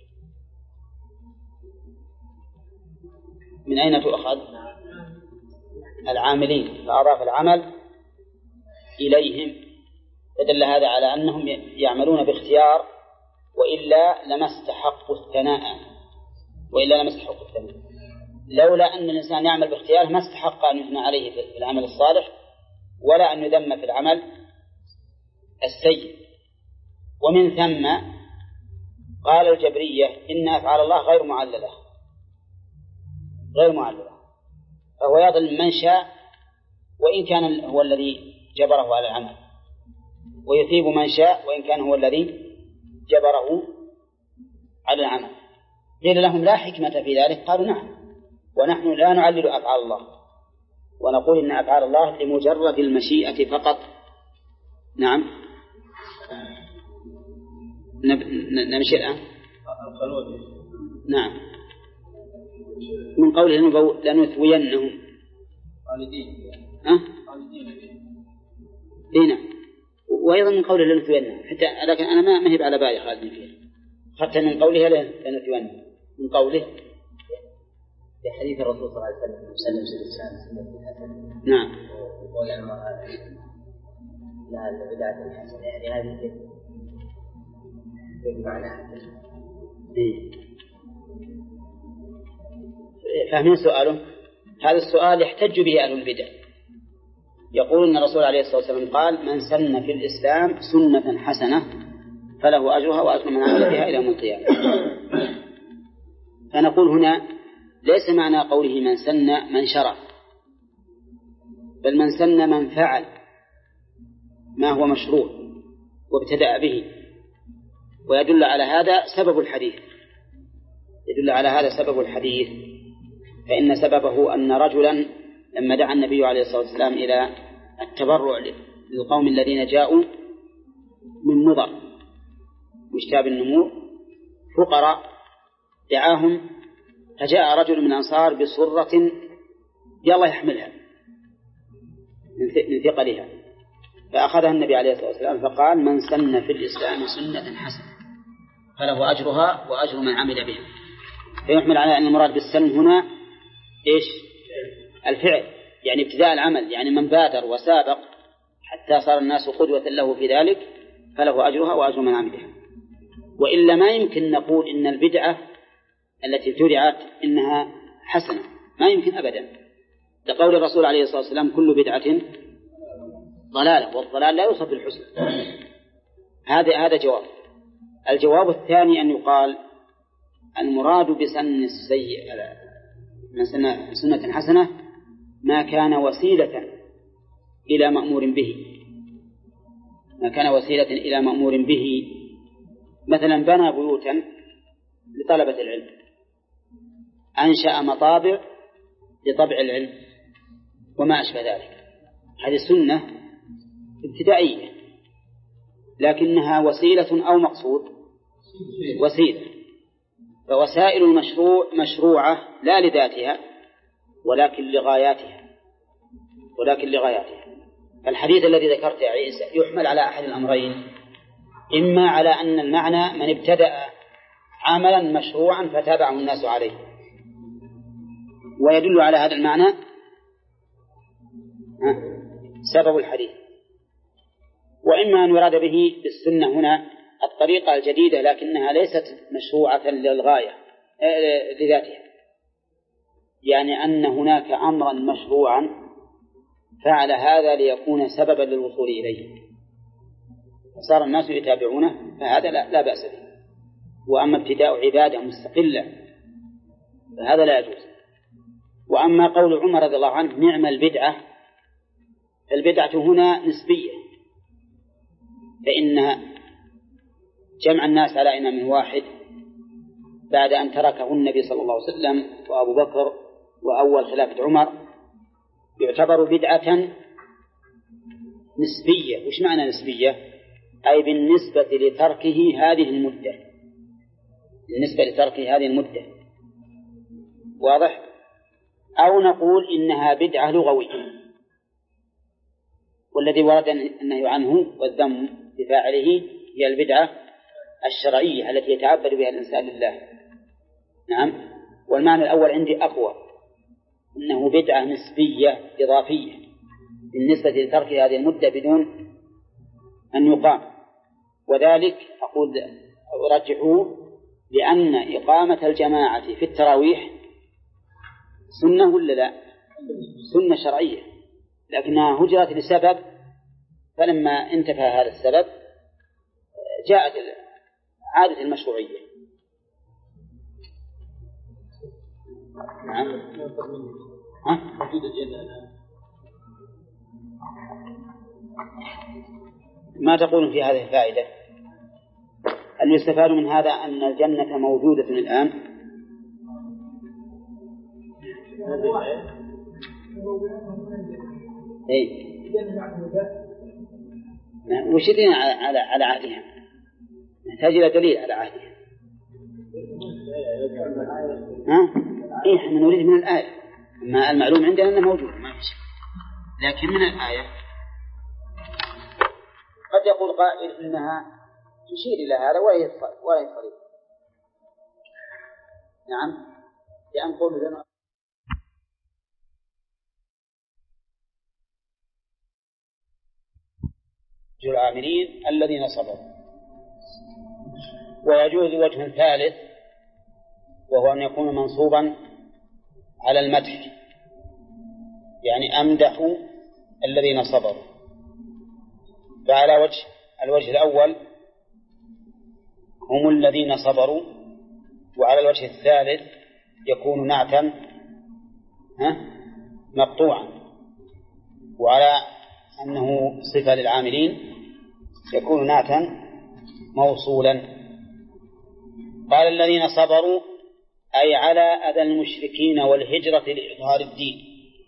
من أين تؤخذ؟ العاملين، فأضاف العمل إليهم، فدل هذا على أنهم يعملون باختيار، وإلا لما استحقوا الثناء. لولا أن الإنسان يعمل باختياره ما استحق أن يثنى عليه في العمل الصالح، ولا أن يذم في العمل السيء. ومن ثم قال الجبرية إن أفعال الله غير معللة، فهو يظلم من شاء وإن كان هو الذي جبره على العمل، ويثيب من شاء وإن كان هو الذي جبره على العمل. قيل لهم لا حكمة في ذلك؟ قالوا نعم، ونحن لا نعلل أفعال الله، ونقول إن أفعال الله لمجرد المشيئة فقط. نعم، نمشي الآن. نعم، من قوله لنثوينهم هنا، وأيضا من قوله لنثوينهم، حتى لكن أنا ما هي على بالي خالد فيها، حتى من قوله لنثوينهم، من قوله في حديث الرسول صلى الله عليه وسلم سلم سلم الحسن. نعم، وقول المرأة لا البدعة الحسنة، يعني هذه كيف معناها؟ فاهمين سؤاله؟ هذا السؤال يحتج به أهل البدع، يقول إن الرسول عليه الصلاة والسلام قال من سن في الإسلام سنة حسنة فله أجرها وأجر من عمل بها إلى يوم القيامة. فنقول هنا ليس معنى قوله من سن من شرع، بل من سن من فعل ما هو مشروع وابتدأ به. ويدل على هذا سبب الحديث، فإن سببه أن رجلا لما دعا النبي عليه الصلاة والسلام إلى التبرع للقوم الذين جاءوا من مضر واشتاب النمور فقراء، دعاهم، فجاء رجل من الأنصار بصرة يلا يحملها من ثقلها، فأخذها النبي عليه الصلاة والسلام فقال من سن في الإسلام سنة حسنة فله أجرها وأجر من عمل بها. فيحمل على أن المراد بالسن هنا إيش؟ الفعل، يعني ابتداء العمل، يعني من بادر وسابق حتى صار الناس قدوة له في ذلك فله أجرها وأجر من عمل بها. وإلا ما يمكن نقول إن البدعة التي ابتدعت إنها حسنة، ما يمكن أبدا، لقول الرسول عليه الصلاة والسلام كل بدعة ضلالة، والضلال لا يوصف بالحسن. هذا جواب. الجواب الثاني أن يقال المراد بسن السيء من سنة حسنة ما كان وسيلة إلى مأمور به، مثلا بنى بيوتا لطلبة العلم، أنشأ مطابع لطبع العلم وما أشبه ذلك، هذه سنة ابتدائية لكنها وسيلة أو مقصود؟ وسيلة. فوسائل المشروع مشروعة لا لذاتها ولكن لغاياتها. الحديث الذي ذكرت يا عيسى يحمل على أحد الأمرين، إما على أن المعنى من ابتدأ عملا مشروعا فتابعه الناس عليه ويدل على هذا المعنى سبب الحديث، وإما أن يراد به بالسنة هنا الطريقة الجديدة لكنها ليست مشروعة للغاية لذاتها، يعني أن هناك أمرا مشروعا فعل هذا ليكون سببا للوصول إليه فصار الناس يتابعونه، فهذا لا بأس به. وأما ابتداء عبادة مستقلة فهذا لا يجوز. وأما قول عمر رضي الله عنه نعم البدعة هنا نسبية، فإن جمع الناس على إمام واحد بعد أن تركه النبي صلى الله عليه وسلم وأبو بكر وأول خلافة عمر يعتبر بدعة نسبية. وش معنى نسبية؟ أي بالنسبة لتركه هذه المدة، واضح؟ أو نقول إنها بدعة لغوية، والذي ورد النهي عنه والذم بفاعله هي البدعة الشرعية التي يتعبد بها الإنسان لله. نعم. والمعنى الأول عندي أقوى، إنه بدعة نسبية إضافية بالنسبة لترك هذه المدة بدون أن يقام، وذلك أقول أرجحه لأن إقامة الجماعة في التراويح سنة ولا لا؟ سنة شرعية، لكنها هجرت لسبب، فلما انتفى هذا السبب جاءت عادة المشروعية. نعم. ما تقول في هذه الفائدة؟ هل يستفاد من هذا أن الجنة موجودة الآن؟ إيه. وش يدين على عهدها؟ نحتاج إلى دليل على عهدها. إيه، إحنا نريد من الآية، ما المعلوم عندنا أنه موجود ما في شيء، لكن من الآية قد يقول قائل إنها تشير إلى هذا ولا يفرق. نعم. لأن قول لنا العاملين الذين صبروا. ويجوز وجه ثالث وهو أن يكون منصوبا على المدح، يعني أمدح الذين صبروا. فعلى الوجه الأول هم الذين صبروا، وعلى الوجه الثالث يكون نعتا مقطوعا، وعلى أنه صفة للعاملين يكون نعتا موصولا. قال الذين صبروا أي على أذى المشركين والهجرة لإظهار الدين.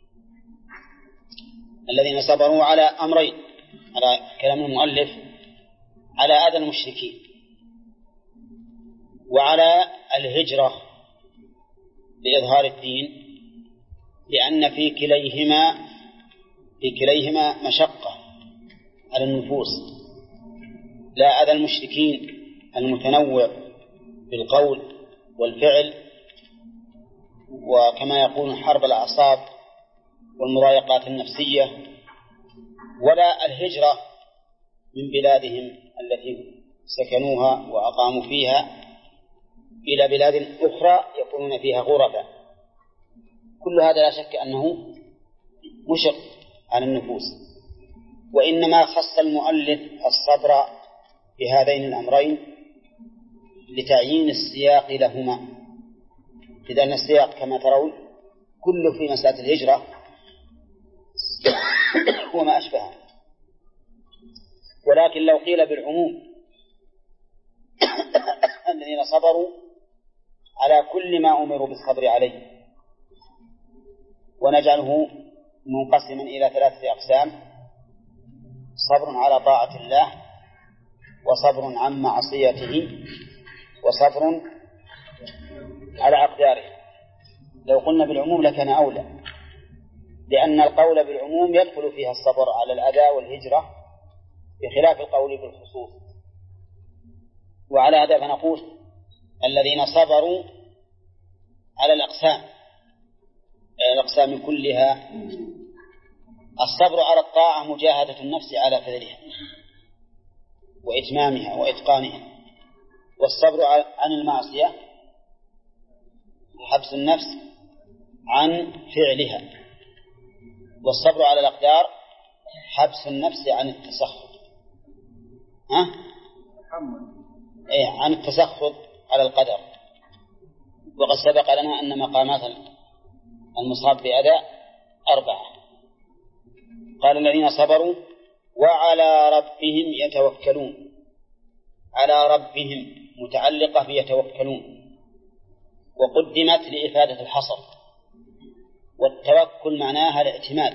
الذين صبروا على أمرين، على كلام المؤلف على أذى المشركين وعلى الهجرة لإظهار الدين، لأن في كليهما مشقة على النفوس. لا أذى المشركين المتنوع بالقول والفعل، وكما يقول حرب الأعصاب والمضايقات النفسية، ولا الهجرة من بلادهم التي سكنوها وأقاموا فيها إلى بلاد أخرى يكونون فيها غربا. كل هذا لا شك أنه مشق على النفوس، وإنما خص المؤلف الصبر بهذين الأمرين لتعيين السياق لهما، لأن السياق كما ترون كله في مسألة الهجرة وما أشبهه. ولكن لو قيل بالعموم الذين صبروا على كل ما أمروا بالصبر عليه، ونجعله منقسما إلى 3 أقسام: صبر على طاعة الله، وصبر عن معصيته، وصبر على أقداره. لو قلنا بالعموم لكان أولى، لأن القول بالعموم يدخل فيها الصبر على الأذى والهجرة بخلاف القول بالخصوص. وعلى هذا فنقول الذين صبروا على الأقسام كلها. الصبر على الطاعة مجاهدة النفس على فعلها وإتمامها وإتقانها، والصبر عن المعصية حبس النفس عن فعلها، والصبر على الأقدار حبس النفس عن التسخط عن التسخط على القدر. وقد سبق لنا أن مقامات المصاب بأذى 4. قال الذين صبروا وعلى ربهم يتوكلون. على ربهم متعلقة بيتوكلون، وقدمت لإفادة الحصر، والتوكل معناها الاعتماد.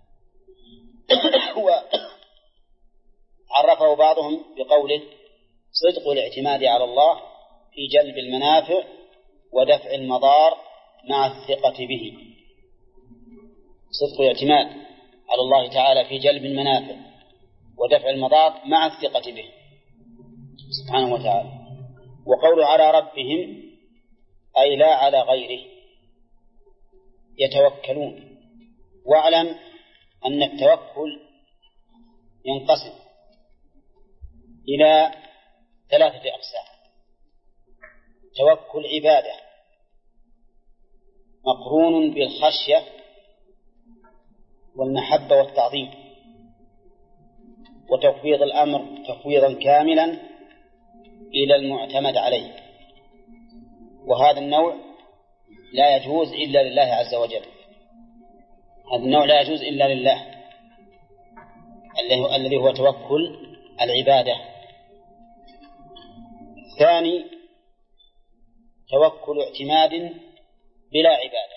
وعرفه بعضهم بقوله صدق الاعتماد على الله في جلب المنافع ودفع المضار مع الثقة به. صدق الاعتماد على الله تعالى في جلب المنافع ودفع المضار مع الثقة به سبحانه وتعالى. وقول على ربهم أي لا على غيره يتوكلون. واعلم أن التوكل ينقسم إلى 3 أقسام: توكل عبادة مقرون بالخشية والمحبة والتعظيم وتفويض الأمر تفويضا كاملا إلى المعتمد عليه، وهذا النوع لا يجوز إلا لله عز وجل. هذا النوع لا يجوز إلا لله الذي هو توكل العبادة. الثاني توكل اعتماد بلا عبادة،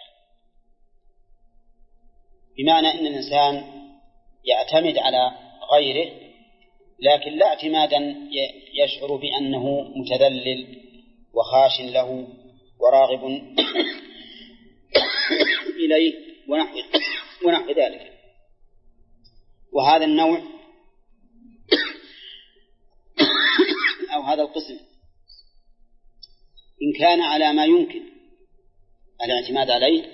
بمعنى أن الإنسان يعتمد على غيره لكن لا اعتمادا يشعر بأنه متذلل وخاش له وراغب إليه ونحو ذلك. وهذا النوع أو هذا القسم إن كان على ما يمكن الاعتماد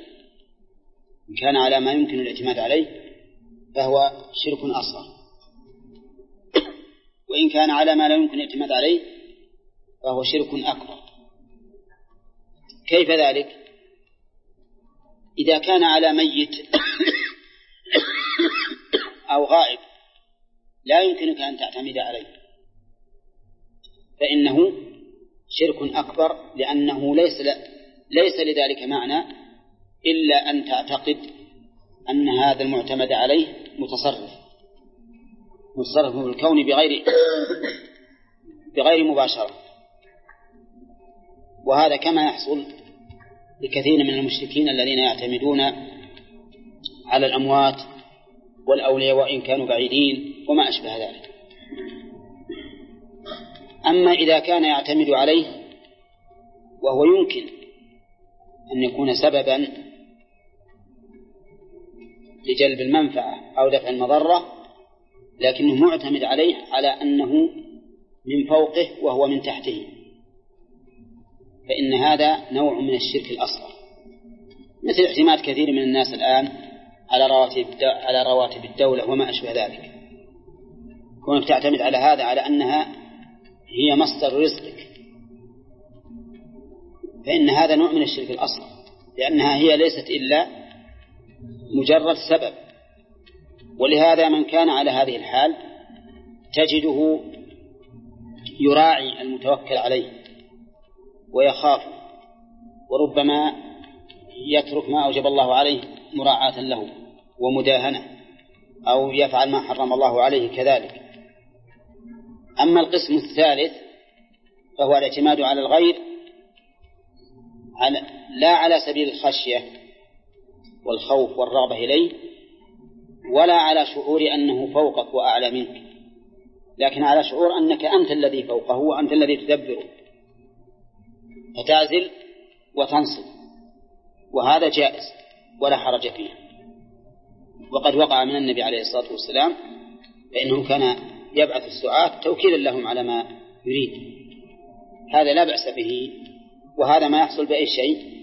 عليه فهو شرك أصغر، وإن كان على ما لا يمكن الاعتماد عليه فهو شرك أكبر. كيف ذلك؟ إذا كان على ميت أو غائب لا يمكنك أن تعتمد عليه فإنه شرك أكبر، لأنه ليس لذلك معنى إلا أن تعتقد أن هذا المعتمد عليه متصرف بالكون بغير مباشرة. وهذا كما يحصل لكثير من المشركين الذين يعتمدون على الأموات والأولياء وإن كانوا بعيدين وما أشبه ذلك. أما إذا كان يعتمد عليه وهو يمكن أن يكون سببا لجلب المنفعة أو دفع المضرة لكنه معتمد عليه على أنه من فوقه وهو من تحته، فإن هذا نوع من الشرك الأصغر، مثل اعتماد كثير من الناس الآن على رواتب الدولة وما أشبه ذلك. كونك تعتمد على هذا على أنها هي مصدر رزقك فإن هذا نوع من الشرك الأصغر، لأنها هي ليست إلا مجرد سبب. ولهذا من كان على هذه الحال تجده يراعي المتوكل عليه ويخاف، وربما يترك ما أوجب الله عليه مراعاة له ومداهنة، أو يفعل ما حرم الله عليه كذلك. أما القسم الثالث فهو الاعتماد على الغير لا على سبيل الخشية والخوف والرغبة إليه، ولا على شعور أنه فوقك وأعلى منك، لكن على شعور أنك أنت الذي فوقه وأنت الذي تدبره، فتعزل وتنصب، وهذا جائز ولا حرج فيه. وقد وقع من النبي عليه الصلاة والسلام فإنه كان يبعث السعاة توكيلا لهم على ما يريد، هذا لا بأس به. وهذا ما يحصل بأي شيء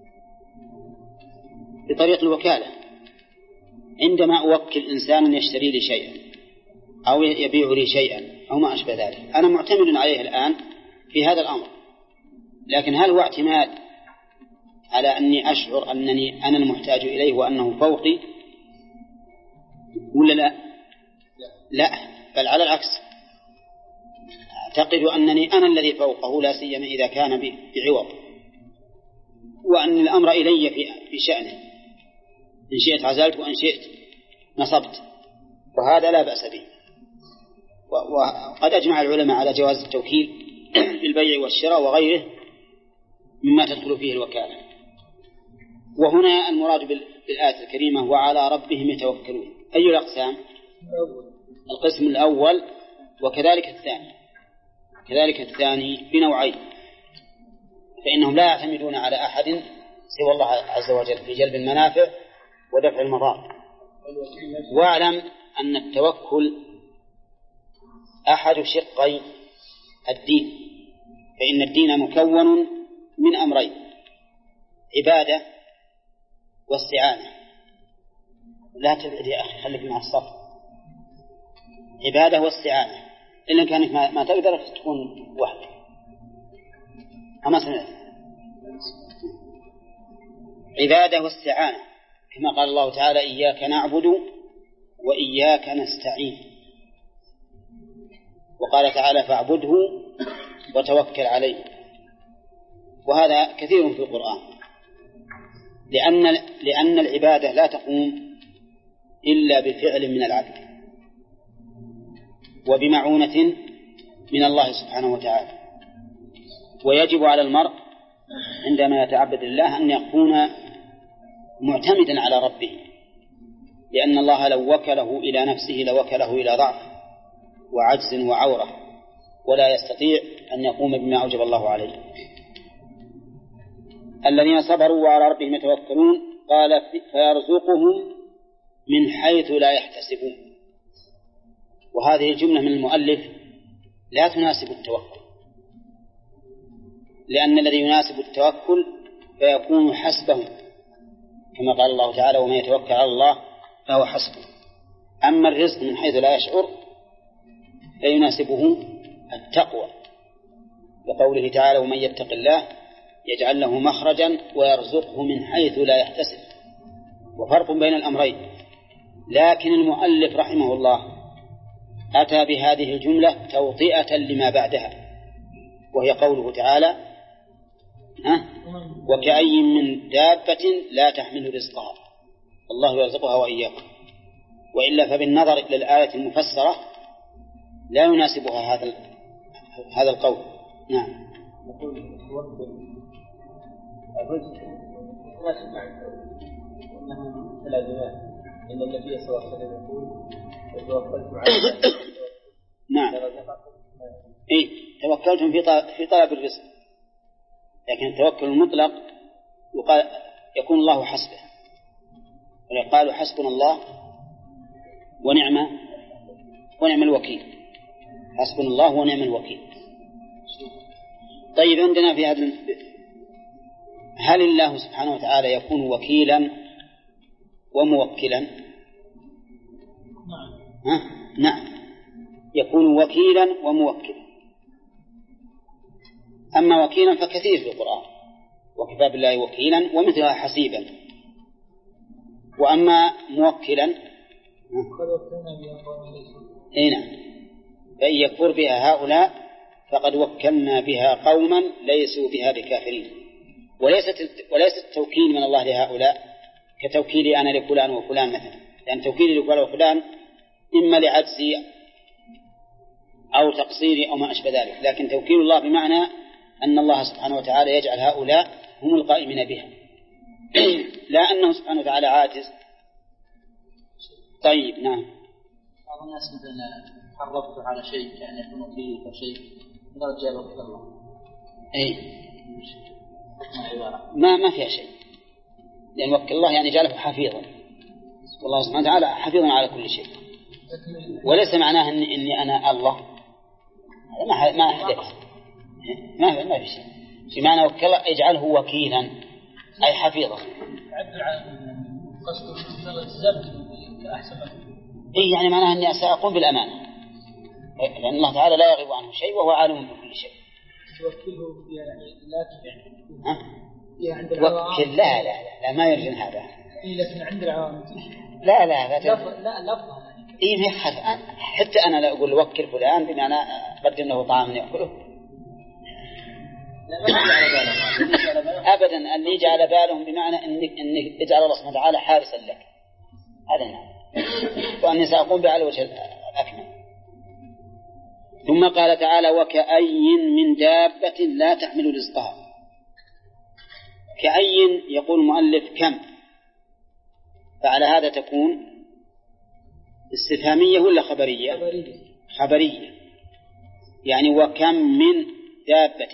بطريق الوكالة. عندما أوكل إنسان يشتري لي شيئا أو يبيع لي شيئا أو ما أشبه ذلك، أنا معتمد عليه الآن في هذا الأمر، لكن هل هو اعتماد على أني أشعر أنني أنا المحتاج إليه وأنه فوقي ولا لا؟ لا، بل على العكس، أعتقد أنني أنا الذي فوقه، لا سيما إذا كان بعوض، وأن الأمر إلي في شأنه، إن شئت عزلت وإن شئت نصبت، وهذا لا بأس به. وقد أجمع العلماء على جواز التوكيل في البيع والشراء وغيره مما تدخل فيه الوكالة. وهنا المراد بالآية الكريمة وعلى ربهم يتوكلون. أي الأقسام؟ القسم الأول وكذلك الثاني. كذلك الثاني بنوعين، فإنهم لا يعتمدون على أحد سوى الله عز وجل في جلب المنافع ودفع المضار، واعلم أن التوكل أحد شقي الدين، فإن الدين مكون من أمرين: عبادة واستعانة. لا تبعد يا أخي، خليك مع الصف. عبادة واستعانة، إلا كانك ما تقدر تكون وحدك. أما سمعت عبادة واستعانة، كما قال الله تعالى: إياك نعبد وإياك نستعين. وقال تعالى: فاعبده وتوكل عليه. وهذا كثير في القرآن، لأن العبادة لا تقوم إلا بفعل من العبد وبمعونة من الله سبحانه وتعالى. ويجب على المرء عندما يتعبد الله أن يكون معتمدا على ربه، لأن الله لو وكله إلى نفسه لوكله إلى ضعف وعجز وعورة، ولا يستطيع أن يقوم بما أوجب الله عليه. الذين صبروا وعلى ربهم يتوكلون، قال: فيرزقهم من حيث لا يحتسبون. وهذه الجملة من المؤلف لا تناسب التوكل، لأن الذي يناسب التوكل فيكون حسبه، كما قال الله تعالى: ومن يتوكل على الله فهو حسبه. أما الرزق من حيث لا يشعر فيناسبه التقوى، لقوله تعالى: ومن يتق الله يجعل له مخرجا ويرزقه من حيث لا يحتسب. وفرق بين الأمرين. لكن المؤلف رحمه الله أتى بهذه الجملة توطئة لما بعدها، وهي قوله تعالى: وكأي من دابة لا تحمل رزقها الله يرزقها وإياكم. وإلا فبالنظر إلى الآية المفسرة لا يناسبها هذا القول. نعم. الرزق مناسب مع التوكل، وأنه متلازمان، إن النبي صلى الله عليه وسلم يقول: توكلت على نعم. إيه، توكلتم في طلب الرزق، لكن التوكل المطلق يكون الله حسبه، ويقال: حسبنا الله ونعم الوكيل. حسبنا الله ونعم الوكيل. طيب، عندنا في هذا، هل الله سبحانه وتعالى يكون وكيلا وموكلا؟ نعم، يكون وكيلا وموكلا. أما وكيلا فكثير في القرآن: وكفى بالله وكيلا ومثلها حسيبا. وأما موكلا نعم، فإن يكفر بها هؤلاء فقد وكلنا بها قوما ليسوا بها بكافرين. وليس التوكيل من الله لهؤلاء كتوكيلي أنا لفلان وفلان مثلا، لأن توكيلي لفلان وفلان إما لعجزي أو تقصيري أو ما أشبه ذلك، لكن توكيل الله بمعنى أن الله سبحانه وتعالى يجعل هؤلاء هم القائمين بها، لا أنه سبحانه وتعالى عاجز. طيب، نعم. بعض الناس مثلا حرفت على شيء كأن يكون وكيل أو شيء لا رجال وكيل الله. أي ما فيها شيء، لأن وكل الله يعني جعله حفيظا، والله سبحانه وتعالى حفيظ على كل شيء. وليس معناه إني أنا الله، ما أحدث، ما في شيء. في معنى وكل يجعله وكيلا أي حفيظا. إيه، يعني معناه أني سأقوم بالأمانة، لأن الله تعالى لا يغيب عنه شيء وهو عالم بكل شيء. وكل لا ما يرجن هذا. لكن عند العوام لا لفظ إيه حتى أنا لا أقول وكل فلان بمعنى قدم له طعام يأكله أبدا. اللي جعل بالهم بمعنى إنك اجعل الله سبحانه وتعالى حارسا لك، هذا نعم، وأني سأقوم به على وجه الأكمل. ثم قال تعالى: وكأي من دابة لا تحمل رزقها. كأي يقول المؤلف كم، فعلى هذا تكون استفهامية ولا خبرية؟ خبرية، يعني وكم من دابة.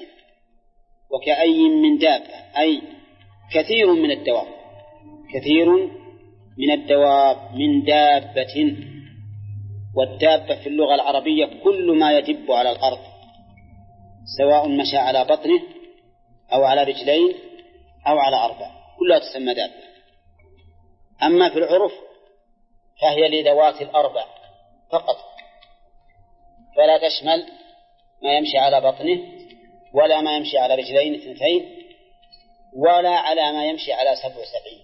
وكأي من دابة أي كثير من الدواب، كثير من الدواب من دابة. والدابة في اللغة العربية كل ما يدب على الأرض سواء مشى على بطنه أو على رجلين أو على أربع كلها تسمى دابة. أما في العرف فهي لذوات الأربع فقط، فلا تشمل ما يمشي على بطنه ولا ما يمشي على رجلين اثنتين ولا على ما يمشي على 77.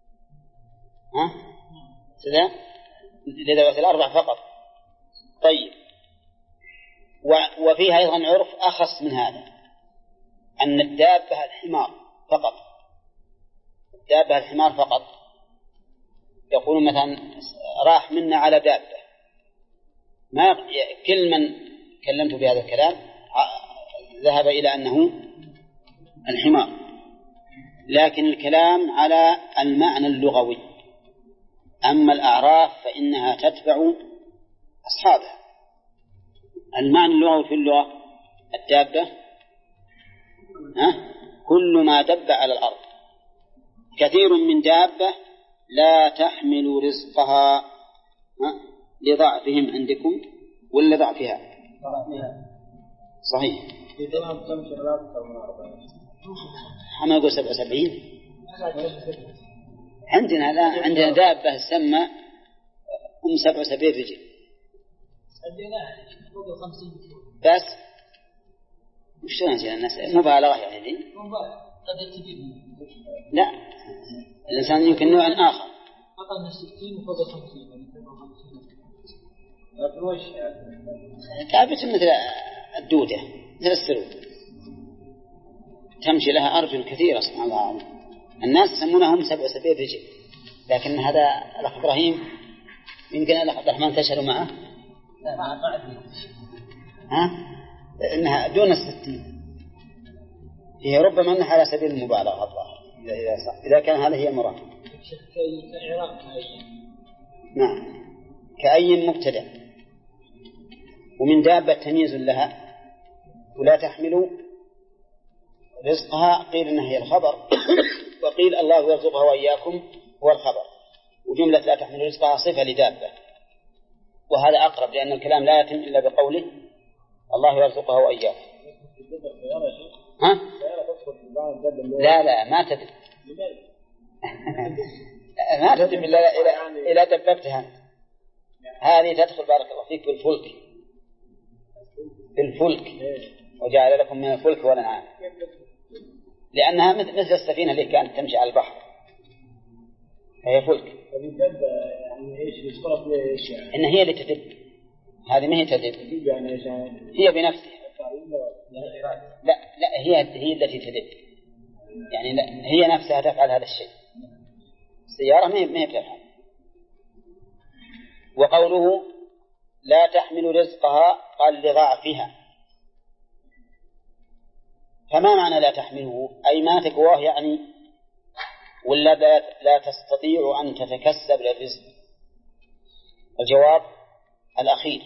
لذوات الأربع فقط. طيب، وفيها أيضا عرف أخص من هذا، أن الدابة الحمار فقط. الدابة الحمار فقط. يقول مثلا راح منا على دابة، ما كل من كلمت بهذا الكلام ذهب إلى أنه الحمار، لكن الكلام على المعنى اللغوي. أما الأعراف فإنها تتبع أصحابها. المعنى اللغوي في اللغة الدابة كل ما دب على الأرض. كثير من دابة لا تحمل رزقها لضعفهم عندكم ولا ضعفها؟ صحيح. حما يقول 77. عندنا لا، عندنا دابة تسمى 77 رجل بس. وش نسي الناس مبالغة يعني؟ لا، الإنسان يمكن نوع آخر أقل من 60 وفوق 50. ثابت مثل الدودة مثل السرود تمشي لها أرجل كثيرة سبحان الله. الناس يسمونهم 77 رجل، لكن هذا الأخ إبراهيم يمكن الأخ عبد الرحمن تشهر معه. لا ما أدري. إنها دون 60. هي ربما أنها على سبيل المبالغة الظاهر إذا كان هذا هي المراد. نعم، كأي مبتدأ. ومن دابة تمييز لها ولا تحمل رزقها، قيل إنها هي الخبر وقيل الله يرزقها وإياكم هو الخبر. وجملة لا تحمل رزقها صفة لدابة، وهذا أقرب لأن الكلام لا يتم إلا بقوله الله يرزقها وإياكم. لا ما تدري ما تدري إلا دببتها. هذه تدخل بارك الله فيك بالفلك وجعل لكم من الفلك والأنعام، لأنها مثل السفينة اللي كانت تمشي على البحر هي فلك. إن هي اللي تدب، هذه ما هي تدب، هي بنفسها. لا هي التي تدب، يعني لا هي نفسها تفعل هذا الشيء. السيارة ما هي بتفعل. وقوله لا تحمل رزقها قال لضعفها. فما معنى لا تحمله؟ أي ما تقواه يعني، ولا لا تستطيع أن تتكسب للرزق؟ الجواب الأخير.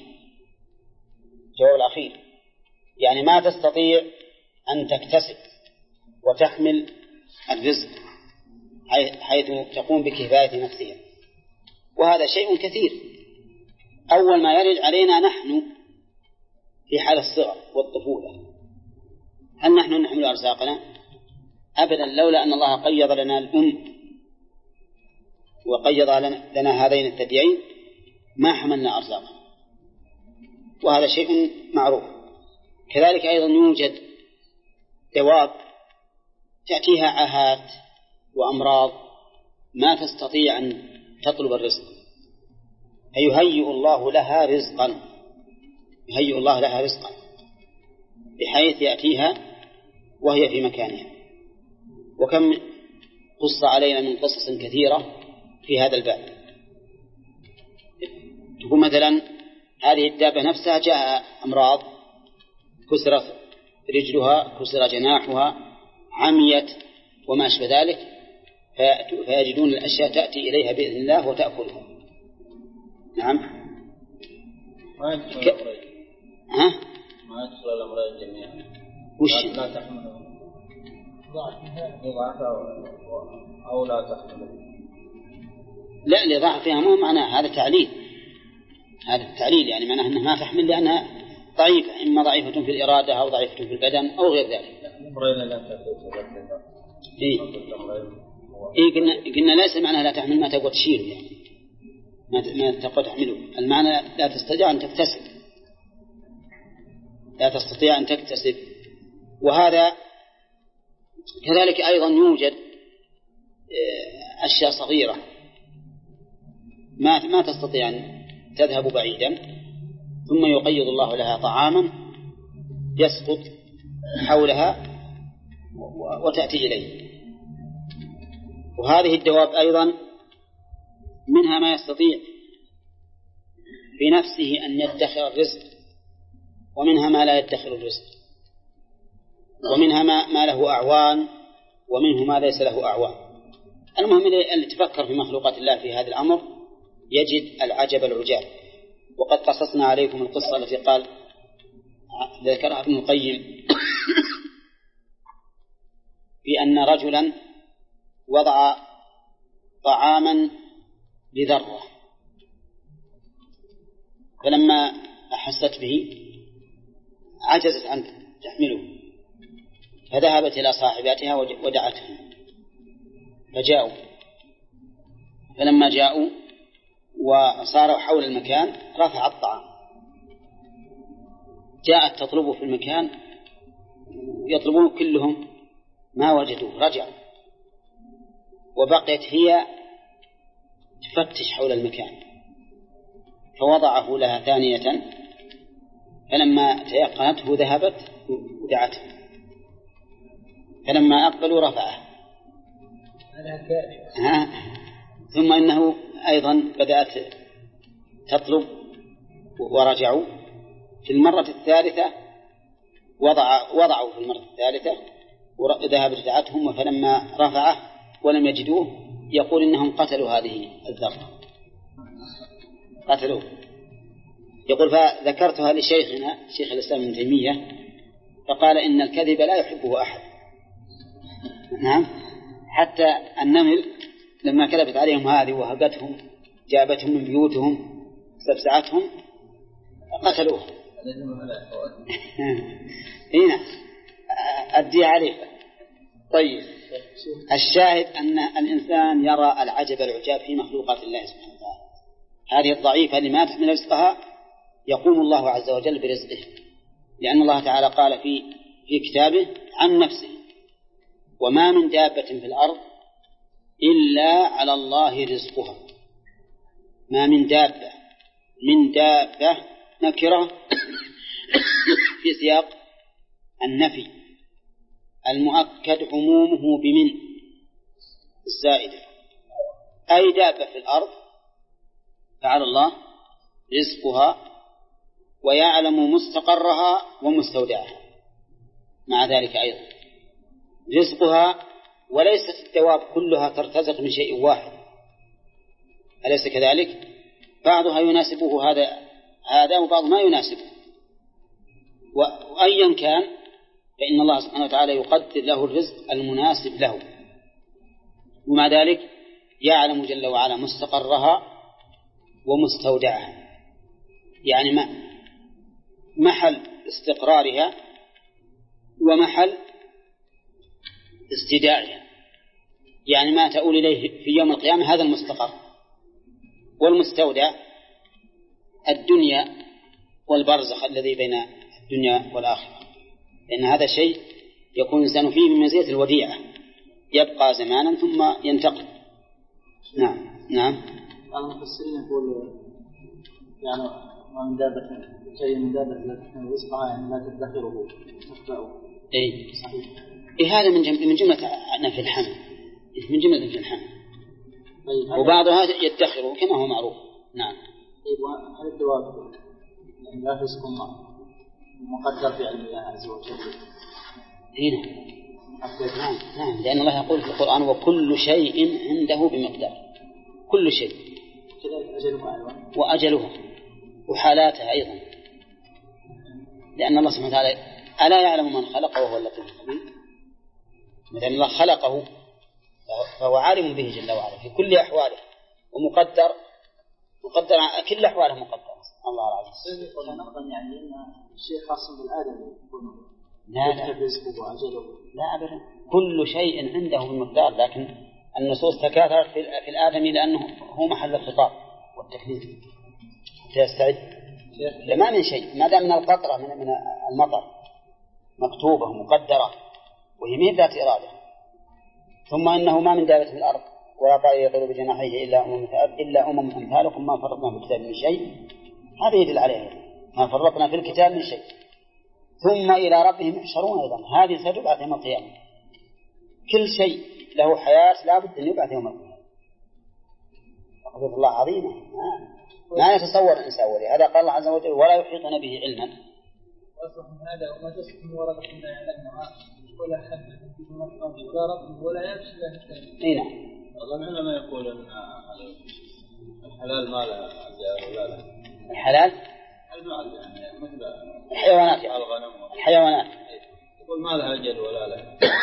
يعني ما تستطيع أن تكتسب وتحمل الرزق حيث تقوم بكفاية نفسها، وهذا شيء كثير. أول ما يرد علينا نحن في حال الصغر والطفولة، هل نحن نحمل أرزاقنا؟ أبدا، لولا أن الله قيض لنا الأم وقيض لنا هذين الثديين ما حملنا أرزاقنا، وهذا شيء معروف. كذلك أيضا يوجد دواب تأتيها عاهات وأمراض ما تستطيع أن تطلب الرزق، فيهيئ الله لها رزقا بحيث يأتيها وهي في مكانها. وكم قص علينا من قصص كثيرة في هذا الباب. تقول مثلا هذه الدابة نفسها جاء أمراض، كسرت رجلها، كسر جناحها، عميت وما أشبه ذلك، فيجدون الأشياء تأتي إليها بإذن الله وتأكلها. نعم. ما يدخل الأمراض جميعا. وش؟ لا تحمله أو لا تحمله. لا لضعفها مو معناه هذا تعليل، هذا التعليل يعني معناه أنها ما تحمل لأنها ضعيفة، إما ضعيفة في الإرادة أو ضعيفة في البدن أو غير ذلك. قلنا ليس معناه لا تحمل ما تقوى تشيل يعني ما تقوى تحمله، المعنى لا تستطيع أن تكتسب، لا تستطيع أن تكتسب. وهذا كذلك أيضا يوجد أشياء صغيرة ما تستطيع أن تذهب بعيدا ثم يقيض الله لها طعاما يسقط حولها وتأتي إليه. وهذه الدواب أيضا منها ما يستطيع بنفسه أن يدخر الرزق، ومنها ما لا يدخر الرزق، ومنها ما له أعوان، ومنه ما ليس له أعوان. المهم اللي تفكر في مخلوقات الله في هذا الأمر يجد العجب العجاب. وقد قصصنا عليكم القصة التي قال ذكرها ابن القيم في أن رجلا وضع طعاما بذرة، فلما أحست به عجزت عن تحمله، فذهبت إلى صاحباتها ودعتهم، فجاءوا، فلما جاءوا وصاروا حول المكان رفع الطعام، جاءت تطلبه في المكان يطلبون كلهم ما وجدوه، رجعوا، وبقيت هي تفتش حول المكان، فوضعه لها ثانية، فلما تيقنته ذهبت ودعته، فلما أقبلوا رفعه. ثم إنه أيضا بدأت تطلب ورجعوا. في المرة الثالثة وضعوا في المرة الثالثة وذهبت دعتهم، فلما رفعه ولم يجدوه يقول إنهم قتلوا هذه الذرة، قتلوه. يقول فذكرتها لشيخنا شيخ الإسلام ابن تيمية فقال إن الكذب لا يحبه أحد. نعم، حتى النمل لما كذبت عليهم هذه وهقتهم جابتهم من بيوتهم استفزعتهم قتلوه. هنا أدي عليه. طيب، الشاهد أن الإنسان يرى العجب العجاب في مخلوقات الله سبحانه وتعالى. هذه الضعيفة اللي ما تحمل رزقها يقوم الله عز وجل برزقه، لأن الله تعالى قال في كتابه عن نفسه: وما من دابة في الأرض إلا على الله رزقها. ما من دابة، من دابة نكرة في سياق النفي المؤكد عمومه بمن الزائدة، أي دابة في الأرض فعلى الله رزقها ويعلم مستقرها ومستودعها. مع ذلك أيضا رزقها، وليست الدواب كلها ترتزق من شيء واحد، أليس كذلك؟ بعضها يناسبه هذا وبعض ما يناسبه، وأيا كان فإن الله سبحانه وتعالى يقدر له الرزق المناسب له، ومع ذلك يعلم جل وعلا مستقرها ومستودعها، يعني محل استقرارها ومحل استداعها، يعني ما تؤول إليه في يوم القيامة هذا المستقر، والمستودع الدنيا والبرزخ الذي بين الدنيا والآخرة، لأن هذا شيء يكون الإنسان فيه من مزية الوديعة، يبقى زمانا ثم ينتقل. نعم. المفسرين يقول يعني ما من دابة شيء من دابة لا تحمل رزقها، يعني لا تدخره تخبأه. أي صحيح. هذا من جملة نفي الحمل، من جملة نفي الحمل. وبعضها يدخره كما هو معروف. نعم. هل الدواب يعني لا رزق مقدر في علم الله عز وجل؟ نعم، لأن الله يقول في القرآن: وكل شيء عنده بمقدار. كل شيء، وأجلها وحالاتها أيضا، لأن الله سبحانه وتعالى ألا يعلم من خلقه وهو اللطيف الخبير؟ لأن الله خلقه فهو عالم به جل وعلا في كل أحواله، ومقدر كل أحواله مقدر. الله العظيم. يعني أن الشيء خاص بالآدم لا أبدا، كل شيء عنده بمقدار، لكن النصوص تكاثرت في الآدمي لأنه هو محل الخطاب والتكليف. تستعد لما من شيء ما دام من القطرة من المطر مكتوبة مقدرة وهي من ذات إرادة. ثم إنه ما من دابة في الأرض ولا طائر يطير بجناحيه إلا أمم أمثالكم ما فرطنا في الكتاب من شيء. هذا يدل عليه ما فرطنا في الكتاب من شيء. ثم إلى ربهم يحشرون أيضا، هذه ستبعث يوم القيامة. كل شيء له حياة لا بد أن يبعث يوم القيامة. قدرة الله عظيمة ما يتصور الإنسان، ولهذا قال الله عز وجل ولا يحيطون به علما. وأصبح هذا وما تسقط من ورقة لا يعلمها ولا حبة في الأرض ولا رطب ولا يابس لا. نعم. أظن العلماء يقول أن الحلال ما له أجل ولا لا. الحلال المال يعني مثل الحيوانات، الغنم الحيوانات يقول ما لها أجل ولا لا.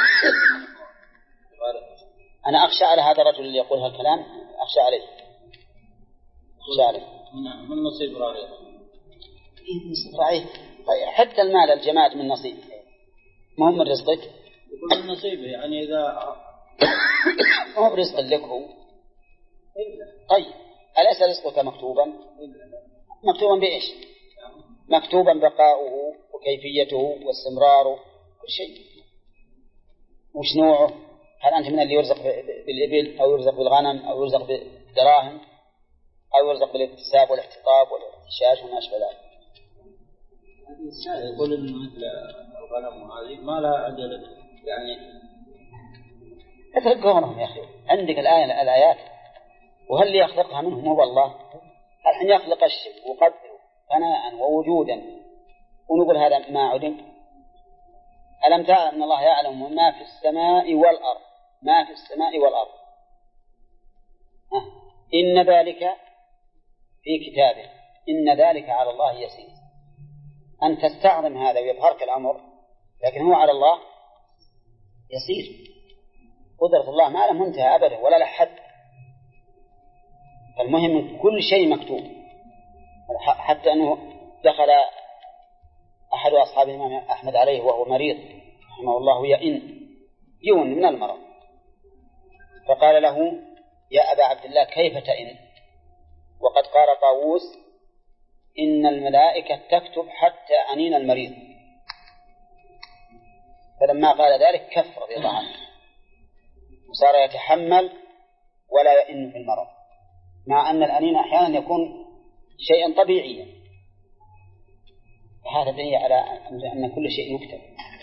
أنا أخشى على هذا الرجل اللي يقول هالكلام، أخشى عليه. نعم من نصيب راعيه. نصيب راعيه. طيب حتى المال الجماد من نصيب، ما هو من رزقك. يقول من نصيبه يعني إذا هو برزق لك هو. طيب أليس رزقك مكتوبا؟ مكتوبا بإيش؟ مكتوبا بقاؤه وكيفيته واستمراره كل شيء. وش نوعه؟ هل أنت من اللي يرزق بالإبل أو يرزق بالغنم أو يرزق بالدراهم أو يرزق بالاكتساب والاحتطاب والاحتشاش وما أشبه ذلك؟ يقول إن مثل الغنم هذه ما لها أجل يعني. اتركونهم يا أخي، عندك الآيات وهل اللي يخلقها منهم هو الله؟ الحين يخلق الشيء وقدره ثناء ووجودا ونقول هذا ما علم. ألم تعلم أن الله يعلم ما في السماء والأرض، ما في السماء والأرض. إن ذلك في كتابه إن ذلك على الله يسير. أن تستعظم هذا ويظهرك الأمر، لكن هو على الله يسير. قدرة الله ما له منتهى أبدا ولا له حد. فالمهم كل شيء مكتوب، حتى أنه دخل أحد أصحاب الإمام أحمد عليه وهو مريض رحمه الله يئن من المرض، فقال له يا أبا عبد الله كيف تئن وقد قال طاووس إن الملائكة تكتب حتى أنين المريض. فلما قال ذلك كف رضي الله عنه وصار يتحمل ولا يئن في المرض، مع أن الأنين أحيانا يكون شيئا طبيعيا. هذا دليل على أن كل شيء يكتب.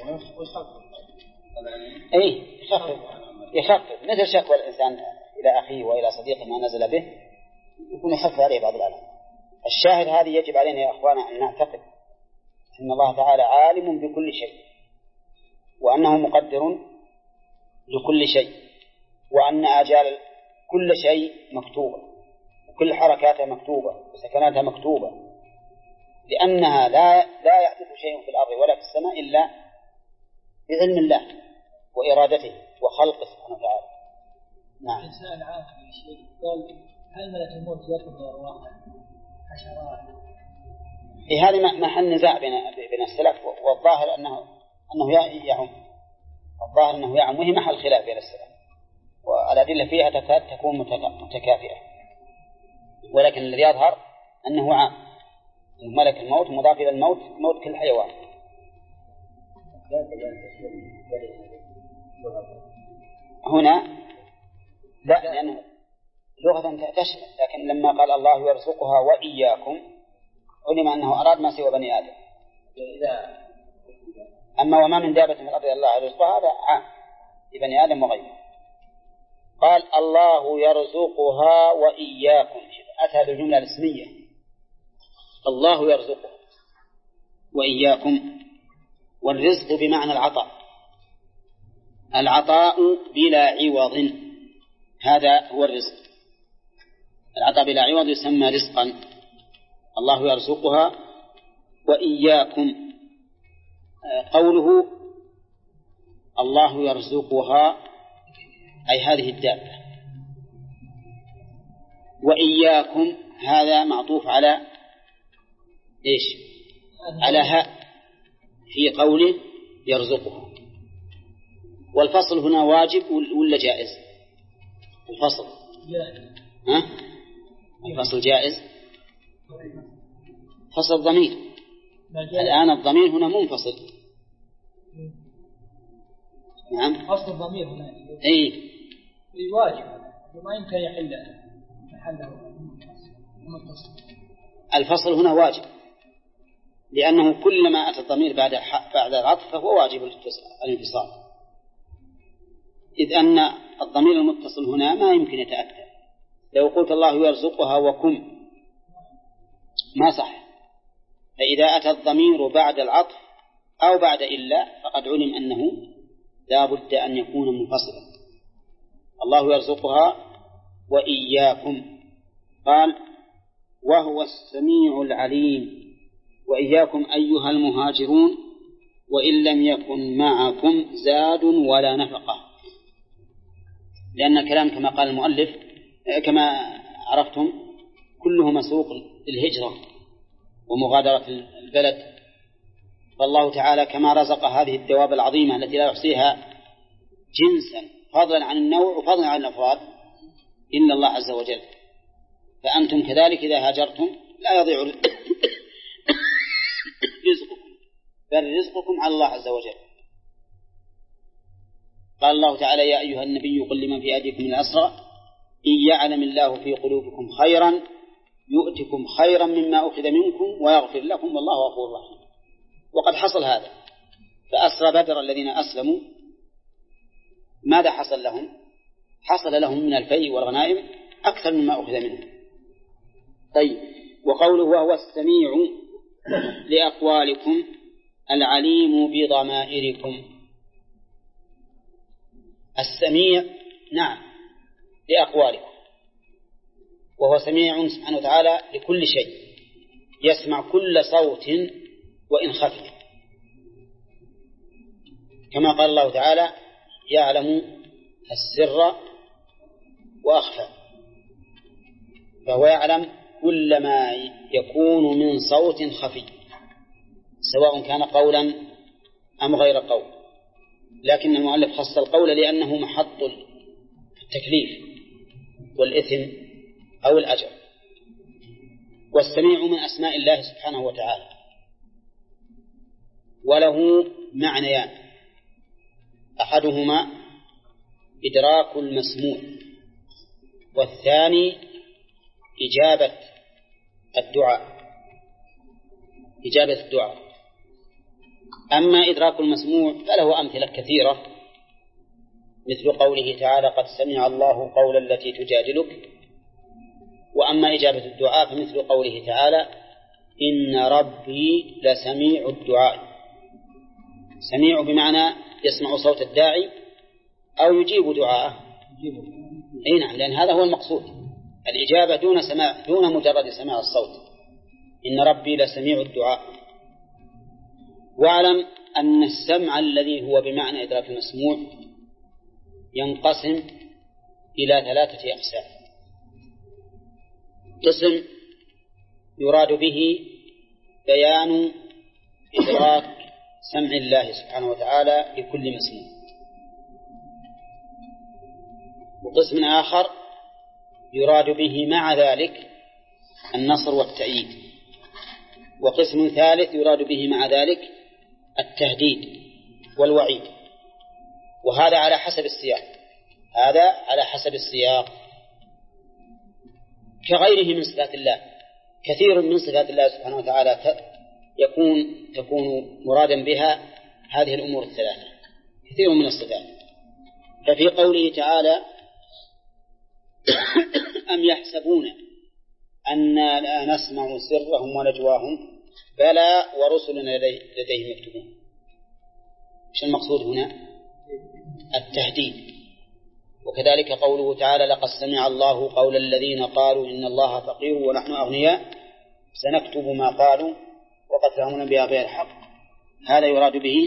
يخفف مثل شكوى الإنسان إلى أخيه وإلى صديقه ما نزل به يكون يخفف عليه بعض الألم. الشاهد هذه يجب علينا يا أخوانا أن نعتقد أن الله تعالى عالم بكل شيء، وأنه مقدر لكل شيء، وأن آجال كل شيء مكتوبة وكل حركاتها مكتوبة وسكناتها مكتوبة، لأنها لا يحدث شيء في الأرض ولا في السماء إلا بعلم الله وإرادته وخلقه سبحانه وتعالى. نعم. إنسان عاقل شيء قال هل ملك الموت يأخذ أرواح حشرات؟ في هذه محل نزاع بين السلف، والظاهر أنه يعم. الظاهر أنه يعم، وهي محل خلاف بين السلف، والأدلة فيها تكاد تكون متكافئة، ولكن الذي يظهر أنه عام، أنه ملك الموت مضاف إلى الموت، موت كل حيوان. هنا لا، لأنه لغة تشمل، لكن لما قال الله يرزقها وإياكم علم أنه أراد ما سوى بني آدم. أما وما من دابة من الأرض إلا الله يرزقها هذا عام لبني آدم وغيره. قال الله يرزقها وإياكم، أتى بالجملة الاسمية الله يرزقها وإياكم، والرزق بمعنى العطاء، العطاء بلا عوض، هذا هو الرزق. العطاء بلا عوض يسمى رزقا. الله يرزقها وإياكم، قوله الله يرزقها أي هذه الدابة، وإياكم هذا معطوف على إيش؟ على هاء في قوله يرزقها. والفصل هنا واجب ولا جائز؟ الفصل ها؟ الفصل جائز. فصل ضمير، الآن الضمير هنا منفصل. نعم فصل الضمير هنا أي واجب وما يمكن يحل محله متصل. الفصل هنا واجب لأنه كلما أتى الضمير بعد العطف فهو واجب الانفصال، إذ أن الضمير المتصل هنا ما يمكن يتأتى. لو قلت الله يرزقها وكم ما صح، فإذا أتى الضمير بعد العطف أو بعد إلا فقد علم أنه لا بد أن يكون منفصلا. الله يرزقها وإياكم، قال وهو السميع العليم. وإياكم أيها المهاجرون وإن لم يكن معكم زاد ولا نفقة، لأن الكلام كما قال المؤلف كما عرفتم كله مسوق للهجرة ومغادرة البلد. فالله تعالى كما رزق هذه الدواب العظيمة التي لا يحصيها جنسا فضلا عن النوع وفضلا عن الأفراد إلا الله عز وجل، فأنتم كذلك إذا هاجرتم لا يضيع رزقكم، بل رزقكم على الله عز وجل. قال الله تعالى يا أيها النبي قل لمن في أيديكم من الأسرى إن يعلم الله في قلوبكم خيرا يؤتكم خيرا مما أخذ منكم ويغفر لكم والله غفور رحيم. وقد حصل هذا، فأسرى بدر الذين أسلموا ماذا حصل لهم؟ حصل لهم من الفيء والغنائم أكثر مما أخذ منهم. طيب، وقوله وهو السميع لأقوالكم العليم بضمائركم. السميع نعم لأقوالكم، وهو سميع سبحانه وتعالى لكل شيء، يسمع كل صوت وإن خفي، كما قال الله تعالى يعلم السر وأخفى، فهو يعلم كل ما يكون من صوت خفي سواء كان قولا أم غير قول، لكن المؤلف خص القول لأنه محط التكليف والإثم أو الأجر. والسميع من أسماء الله سبحانه وتعالى، وله معنيان، أحدهما إدراك المسموع، والثاني إجابة الدعاء. أما إدراك المسموع فله أمثلة كثيرة، مثل قوله تعالى قد سمع الله قول التي تجادلك. وأما إجابة الدعاء فمثل قوله تعالى إن ربي لسميع الدعاء. سميع بمعنى يسمع صوت الداعي أو يجيب دعاءه. أي نعم، لأن هذا هو المقصود، الإجابة دون مجرد سماع الصوت. إن ربي لسميع الدعاء. واعلم أن السمع الذي هو بمعنى إدراك المسموع ينقسم إلى 3 أقسام. قسم يراد به بيان إدراك سمع الله سبحانه وتعالى لكل مسموع، وقسم آخر يراد به مع ذلك النصر والتأييد، وقسم ثالث يراد به مع ذلك التهديد والوعيد. وهذا على حسب السياق، كغيره من صفات الله. كثير من صفات الله سبحانه وتعالى تكون مرادا بها هذه الأمور 3، كثير من الصفات. ففي قوله تعالى أم يحسبون أننا لا نسمع سرهم ونجواهم بلى ورسلنا لديهم يكتبون. ايش المقصود هنا؟ التهديد. وكذلك قوله تعالى لقد سمع الله قول الذين قالوا إن الله فقير ونحن أغنياء سنكتب ما قالوا وقتلهم الأنبياء بغير حق. هذا يراد به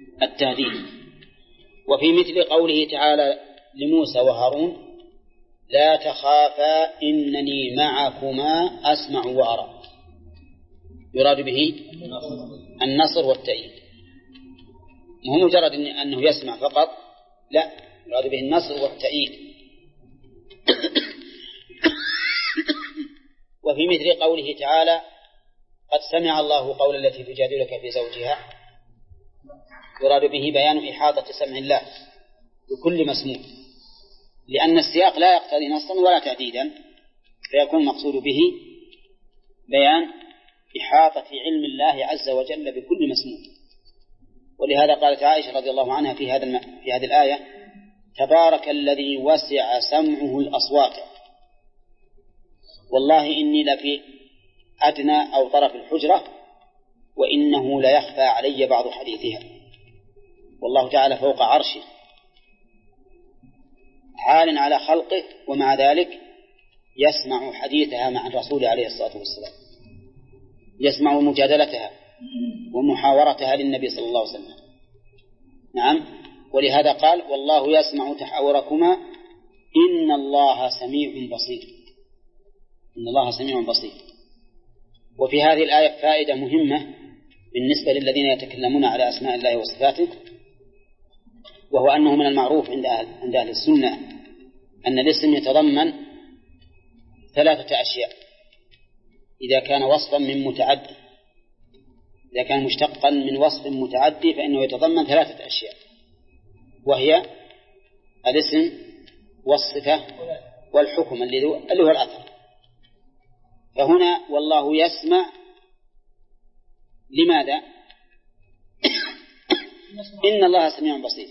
التهديد. وفي مثل قوله تعالى لموسى وهارون لا تخافا إنني معكما أسمع وأرى. يراد به النصر والتأييد، مو مجرد أنه يسمع فقط، لا، يراد به النصر والتأييد. وفي مثل قوله تعالى قد سمع الله قول التي تجادلك في زوجها، يراد به بيان إحاطة سمع الله بكل مسموع، لأن السياق لا يقتضي نصا ولا تعديدا، فيكون المقصود به بيان إحاطة علم الله عز وجل بكل مسموع. ولهذا قالت عائشة رضي الله عنها في هذه الآية تبارك الذي وسع سمعه الأصوات، والله إني لفي أدنى أو طرف الحجرة وإنه ليخفى علي بعض حديثها. والله تعالى فوق عرشه عال على خلقه، ومع ذلك يسمع حديثها مع الرسول عليه الصلاة والسلام، يسمع مجادلتها ومحاورتها للنبي صلى الله عليه وسلم. نعم، ولهذا قال والله يسمع تحاوركما إن الله سميع بصير. إن الله سميع بصير. وفي هذه الآية فائدة مهمة بالنسبة للذين يتكلمون على أسماء الله وصفاته، وهو أنه من المعروف عند أهل السنة أن الاسم يتضمن 3 أشياء إذا كان وصفا من متعدي. إذا كان مشتقا من وصف متعدي فإنه يتضمن 3 أشياء، وهي الاسم والصفة والحكم اللي هو الأثر. فهنا والله يسمع لماذا؟ إن الله سميع بصير.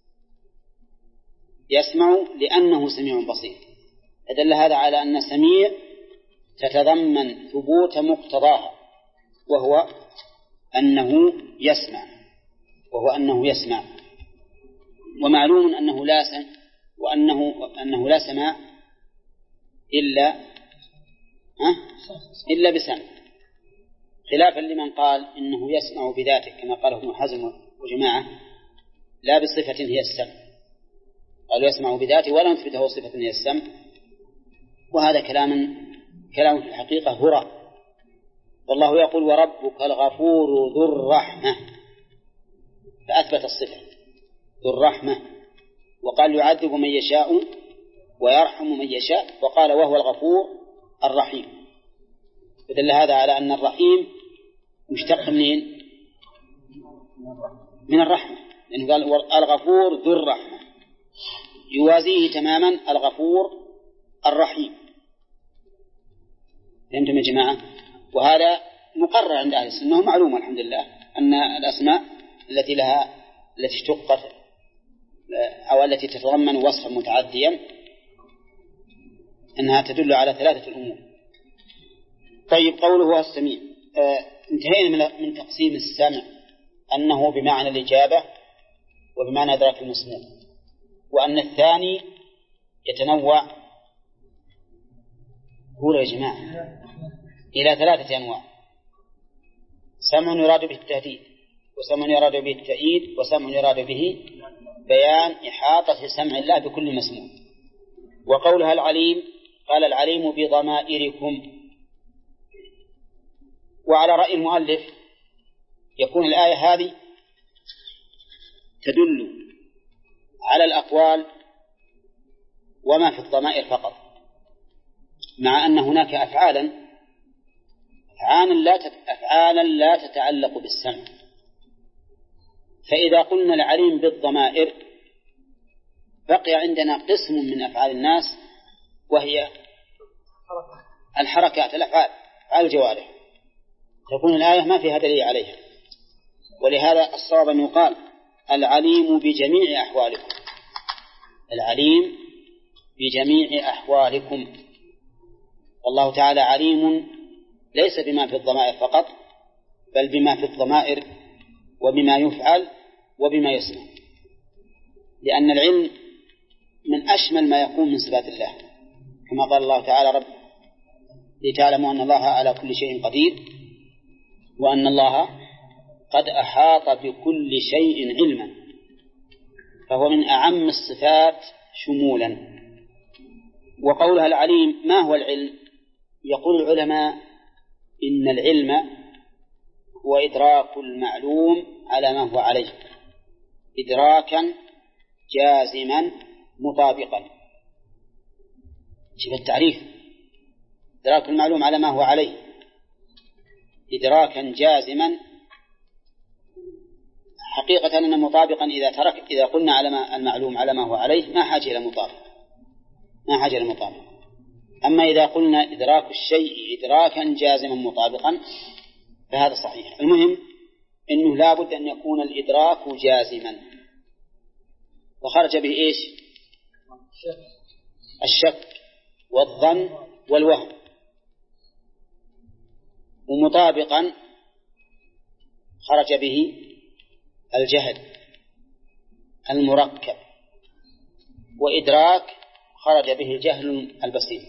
يسمع لأنه سميع بصير، فدل هذا على أن سميع تتضمن ثبوت مقتضاها، وهو أنه يسمع. ومعلوم أنه لا سماع إلا بسمع، خلافا لمن قال إنه يسمع بذاته كما قاله ابن حزم وجماعة لا بصفة هي السمع، قالوا يسمع بذاته ولا نثبته صفة هي السمع، وهذا كلام في الحقيقة هراء. والله يقول وربك الغفور ذو الرحمة، فأثبت الصفة ذو الرحمة، وقال يعذب من يشاء ويرحم من يشاء، وقال وهو الغفور الرحيم. فدل هذا على أن الرحيم مشتق من الرحمة، لأنه قال الغفور ذو الرحمة، يوازيه تماما الغفور الرحيم. فهمتم يا جماعة؟ وهذا مقرر عند أهل السنة ومعلوم الحمد لله أن الأسماء التي اشتقت أو التي تتضمن وصفا متعديا أنها تدل على 3 أمور. طيب، قوله هو السميع، انتهينا من تقسيم السمع أنه بمعنى الإجابة وبمعنى إدراك المسموع، وأن الثاني يتنوع يا جماعة إلى 3 أنواع: سمع يراد به التهديد، وسمع يراد به التأييد، وسمع يراد به بيان إحاطة سمع الله بكل مسموع. وقولها العليم، قال العليم بضمائركم. وعلى رأي المؤلف يكون الآية هذه تدل على الأقوال وما في الضمائر فقط، مع أن هناك أفعالا لا تتعلق بالسمع. فإذا قلنا العليم بالضمائر بقي عندنا قسم من أفعال الناس، وهي الحركات، الأفعال، أفعال الجوارح، تكون الآية ما فيها دليل عليها. ولهذا الصواب أن يقال العليم بجميع أحوالكم، العليم بجميع أحوالكم. والله تعالى عليم ليس بما في الضمائر فقط، بل بما في الضمائر وبما يفعل وبما يسمع، لأن العلم من أشمل ما يكون من صفات الله، كما قال الله تعالى رب لتعلموا أن الله على كل شيء قدير وأن الله قد أحاط بكل شيء علما، فهو من أعم الصفات شمولا. وقولها العليم ما هو العلم؟ يقول العلماء إن العلم هو إدراك المعلوم على ما هو عليه إدراكا جازما مطابقا. شوف التعريف، إدراك المعلوم على ما هو عليه إدراكا جازما، حقيقة أن مطابقا إذا قلنا على المعلوم على ما هو عليه ما حاجة إلى مطابق، أما إذا قلنا إدراك الشيء إدراكا جازما مطابقا فهذا صحيح. المهم أنه لا بد أن يكون الإدراك جازما، فخرج به إيش؟ الشك والظن والوهم. ومطابقا خرج به الجهل المركب، وإدراك خرج به الجهل البسيط.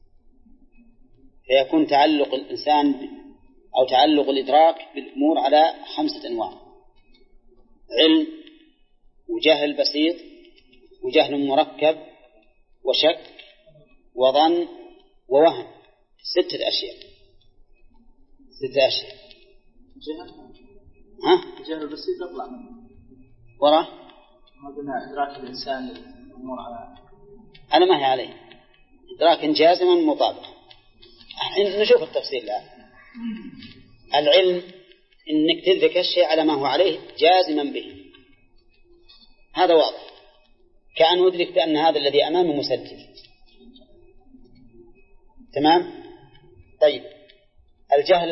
فيكون تعلق الإنسان أو تعلق الإدراك بالأمور على 5 أنواع: علم وجهل بسيط وجهل مركب وشك وظن ووهم. 6 أشياء. الجهل بسيط يطلع وراه ما قلنا إدراك الإنسان الأمور على ما هي عليه إدراكا جازما مطابقا. نشوف التفصيل الآن. العلم إنك تدرك الشيء على ما هو عليه جازما به، هذا واضح، كأن أدرك بأن هذا الذي أمامي مسجل. تمام؟ طيب الجهل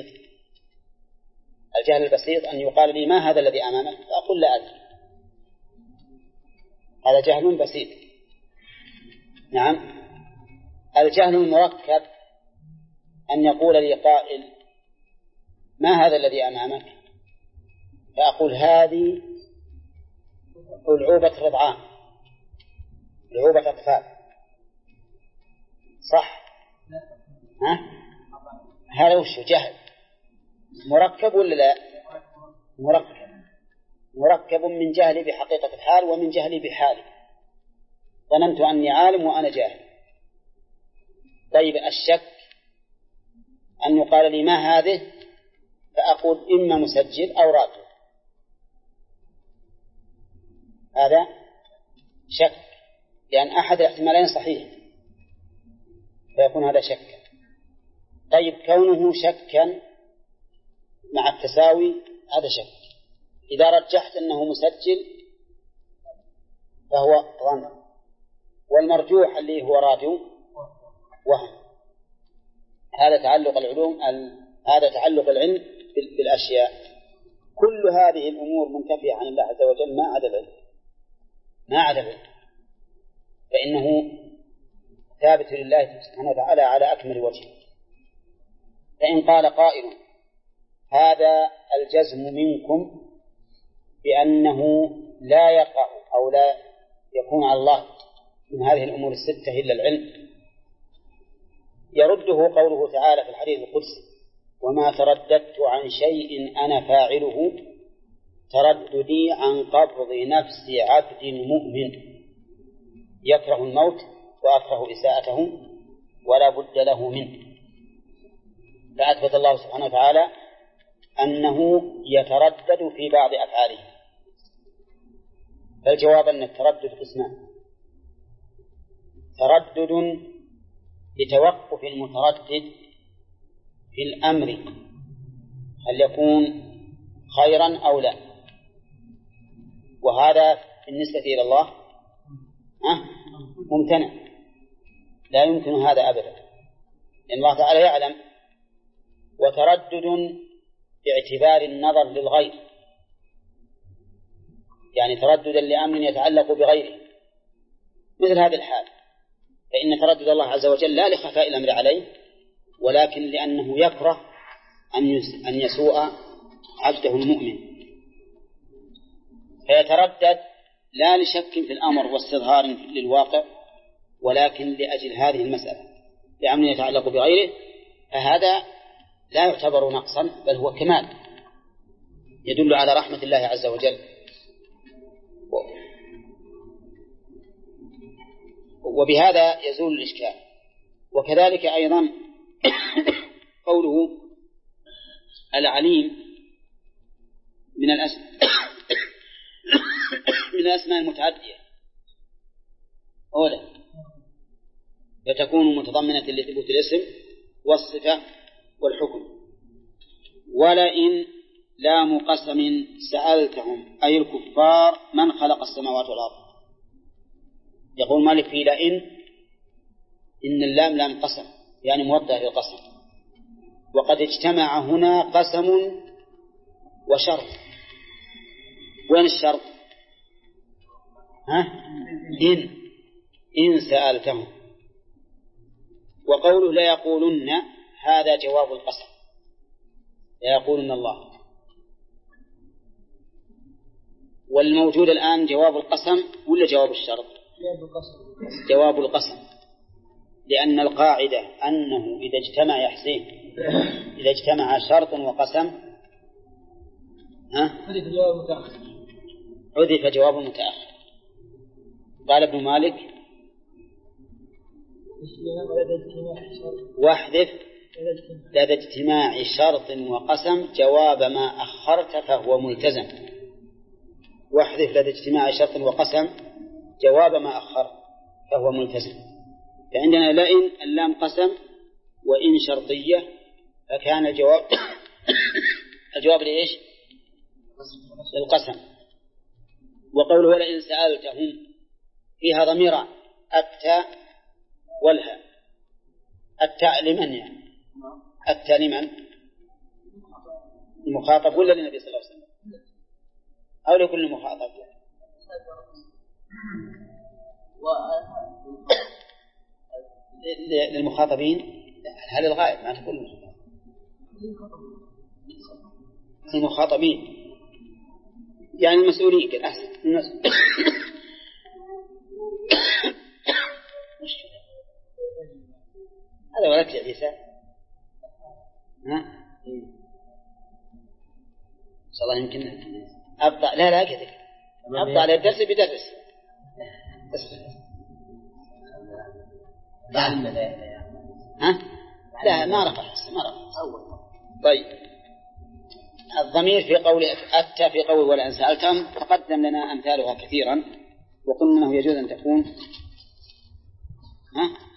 البسيط أن يقال لي ما هذا الذي أمامك فأقول لا أدري، هذا جهل بسيط. نعم. الجهل المركب أن يقول لي قائل ما هذا الذي أمامك فأقول هذه ألعوبة رضعان، ألعوبة أطفال، صح؟ هذا وش جهل مركب ولا لا؟ مركب من جهلي بحقيقة الحال ومن جهلي بحالي، ظننت أني عالم وأنا جاهل. طيب الشك أن يقال لي ما هذه فأقول إما مسجل أو راجع، هذا شك لأن أحد الاحتمالين صحيح فيكون هذا شك. طيب كونه شكا مع التساوي هذا شك. إذا رجحت أنه مسجل فهو ظن، والمرجوح اللي هو راجو وهم. هذا تعلق العلوم، هذا تعلق العلم بالأشياء. كل هذه الأمور منتفية عن الله عز وجل ما عدا العلم، فإنه ثابت لله سبحانه وتعالى على أكمل وجه. فإن قال قائل هذا الجزم منكم بأنه لا يقع أو لا يكون على الله من هذه الأمور 6 إلا العلم، يرده قوله تعالى في الحديث القدسي: وما ترددت عن شيء أنا فاعله ترددي عن قبض نفس عبد مؤمن يكره الموت وأكره إساءته ولا بد له منه. فأثبت الله سبحانه وتعالى أنه يتردد في بعض أفعاله. فالجواب أن التردد قسمان: تردد لتوقف المتردد في الأمر هل يكون خيرا أو لا، وهذا بالنسبة إلى الله ممتنع، لا يمكن هذا أبدا لأن الله تعالى يعلم. وتردد باعتبار النظر للغير، يعني ترددا لأمر يتعلق بغيره، مثل هذه الحال فإن تردد الله عز وجل لا لخفاء الأمر عليه ولكن لأنه يكره أن يسوء عبده المؤمن، فيتردد لا لشك في الأمر واستظهار للواقع ولكن لأجل هذه المسألة لأمر يتعلق بغيره، فهذا لا يعتبر نقصا بل هو كمال يدل على رحمة الله عز وجل. وبهذا يزول الإشكال. وكذلك أيضا قوله العليم من الأسماء المتعدية أولا فتكون متضمنة لثبوت الاسم والصفة والحكم. ولئن لام قسم سألتهم أي الكفار من خلق السماوات والأرض. يقول مالك في لئن إن اللام لام قسم يعني موضع للقسم، وقد اجتمع هنا قسم وشرط. وين الشرط؟ إن سألتهم. وقوله لا يقولن هذا جواب القسم، لا يقولن الله. والموجود الآن جواب القسم ولا جواب الشرط؟ جواب القسم، لأن القاعدة أنه إذا اجتمع يا حسين إذا اجتمع شرط وقسم حذف جواب متأخر. قال ابن مالك واحذف لدى اجتماع شرط وقسم جواب ما أخرت فهو ملتزم. واحذف لدى اجتماع شرط وقسم جواب ما أخرت فهو ملتزم. فعندنا لئن اللام قسم وإن شرطية فكان الجواب الجواب لإيش؟ للقسم. وقوله ولئن سألتهم فيها ضميران التاء والهاء. التاء لمن يعني؟ التاء لمن؟ المخاطب ولا للنبي صلى الله عليه وسلم أو لكل مخاطب؟ للمخاطبين. هل الغائب ما تقول المخاطبين يعني المسؤولين كده أحسن. هذا ولك يا عيسى إن شاء الله يمكن أبطأ. لا كذا أبطأ على الدرس بدرس لا ما رفع طيب. الضمير في قول أتى في قول ولئن سألتهم تقدم لنا أمثالها كثيرا، وقلنا أنه يجوز أن تكون